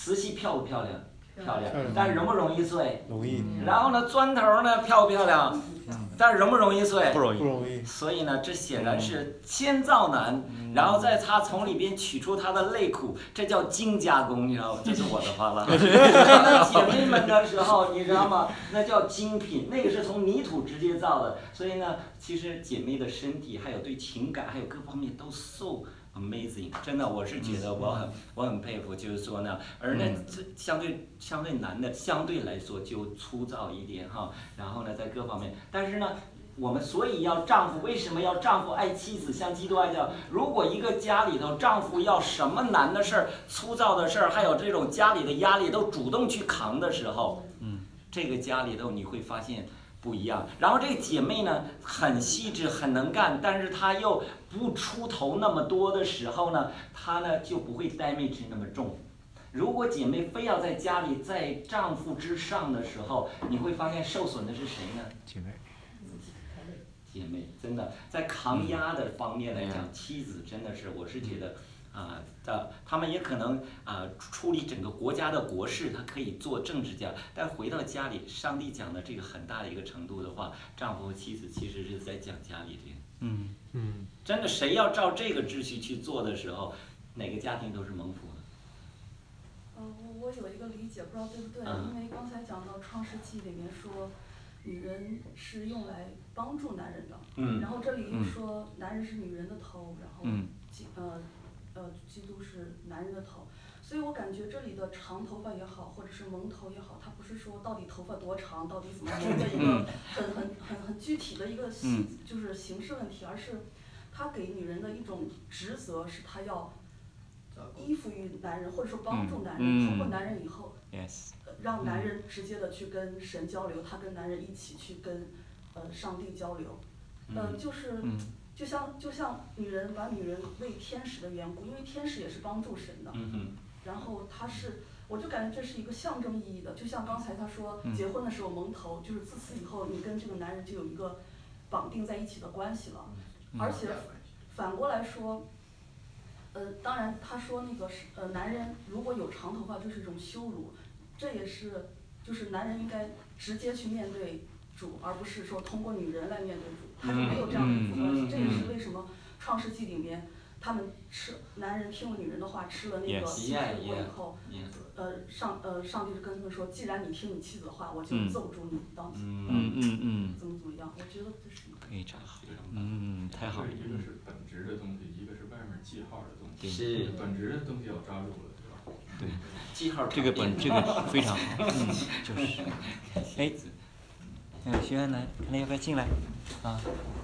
S4: 瓷器漂不漂亮？漂亮
S13: 漂亮，
S4: 但是容不容易碎？
S13: 容易。
S4: 然后呢，砖头呢漂不漂亮？但是容不容易碎？
S13: 不容易。不容易。
S4: 所以呢，这显然是千造难，然后在它从里边取出它的肋骨，这叫精加工，你知道吗？这是我的话了。那姐妹们的时候，你知道吗？那叫精品，那个是从泥土直接造的。所以呢，其实姐妹的身体还有对情感还有各方面都 so amazing， 真的，我是觉得我很我很佩服，就是说呢，而呢这相对相对男的相对来说就粗糙一点哈，然后呢在各方面，但是呢。我们所以要丈夫，为什么要丈夫爱妻子，像基督爱教？如果一个家里头丈夫要什么难的事儿、粗糙的事儿，还有这种家里的压力都主动去扛的时候，嗯，这个家里头你会发现不一样。然后这个姐妹呢，很细致、很能干，但是她又不出头那么多的时候呢，她呢就不会 damage 那么重。如果姐妹非要在家里在丈夫之上的时候，你会发现受损的是谁呢？
S13: 姐妹。
S4: 姐妹真的在扛压的方面来讲，妻子真的是，我是觉得，啊、呃，的他们也可能啊、呃、处理整个国家的国事，他可以做政治家，但回到家里，上帝讲的这个很大的一个程度的话，丈夫和妻子其实是在讲家里这个，嗯嗯，真的谁要照这个秩序去做的时候，哪个家庭都是蒙福的。
S7: 呃，我我有一个理解，不知道对不对？
S4: 嗯、
S7: 因为刚才讲到《创世纪》里面说。女人是用来帮助男人的，
S4: 嗯、
S7: 然后这里又说男人是女人的头，然后基、嗯、呃呃基督是男人的头，所以我感觉这里的长头发也好，或者是蒙头也好，它不是说到底头发多长，到底怎么蒙的一个很很很很具体的一个形、嗯、就是形式问题，而是他给女人的一种职责，是他要依附于男人，或者说帮助男人，
S4: 嗯、
S7: 通过男人以后。
S4: Yes.
S7: 让男人直接的去跟神交流，他跟男人一起去跟，呃，上帝交流，呃，就是，就像就像女人把女人为天使的缘故，因为天使也是帮助神的，然后他是，我就感觉这是一个象征意义的，就像刚才他说结婚的时候蒙头，就是自此以后你跟这个男人就有一个绑定在一起的关系了，而且反过来说。呃，当然，他说那个是呃，男人如果有长头发就是一种羞辱，这也是就是男人应该直接去面对主，而不是说通过女人来面对主，他是没有这样的一个关系。这也是为什么《创世纪》里面他们吃男人听了女人的话，吃了那个禁食果以后，呃上呃上帝就跟他们说，既然你听你妻子的话，我就揍住你当
S4: 嗯嗯嗯
S7: 怎么怎么样？我觉得这是
S4: 非常好，嗯，太好了。
S10: 一个是本质的东西，一个是外面记号的东西。
S4: 是。
S10: 本质的东西要抓住了，对吧？
S4: 对，记号
S1: 这个本这个非常好，嗯，就是，哎，嗯，学员来，看你要不要进来，啊？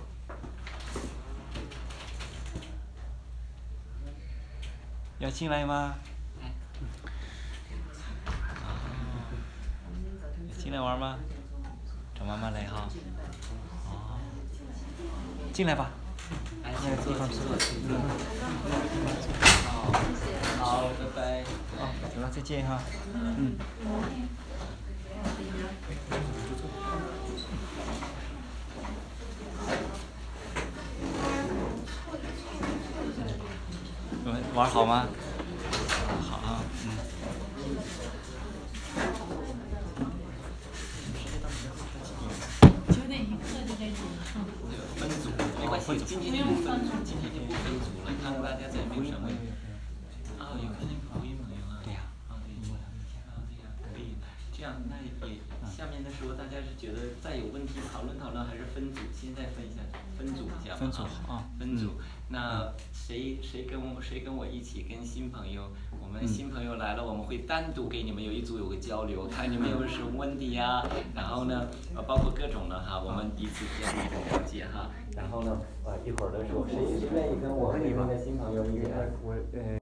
S1: 要进来吗？进来玩吗？找妈妈来哈。哦，进来吧。
S4: 来，那个地方坐。好，拜拜。
S1: 好，走了，再见哈。嗯。玩好吗？好啊，嗯。
S2: 九点一刻就该结束。
S4: 分组，没关系，今天就不分组，今天就不分组了，看大家在没有什么。啊，有看那个福音朋友啊。对呀。啊对。啊对呀，可以。这样那也下面的时候，大家是觉得再有问题讨论讨论，还是分组？现在分一下，分组一下吧。
S1: 分组啊。
S4: 分组。那谁谁跟我谁跟我一起跟新朋友，我们新朋友来了，我们会单独给你们有一组有个交流，看你们有什么问题呀、啊，然后呢，呃，包括各种的哈，我们彼此间的一种了解哈，然后呢，呃，一会儿的时候谁谁愿意跟我和你们的新朋友一起来？
S1: 我呃。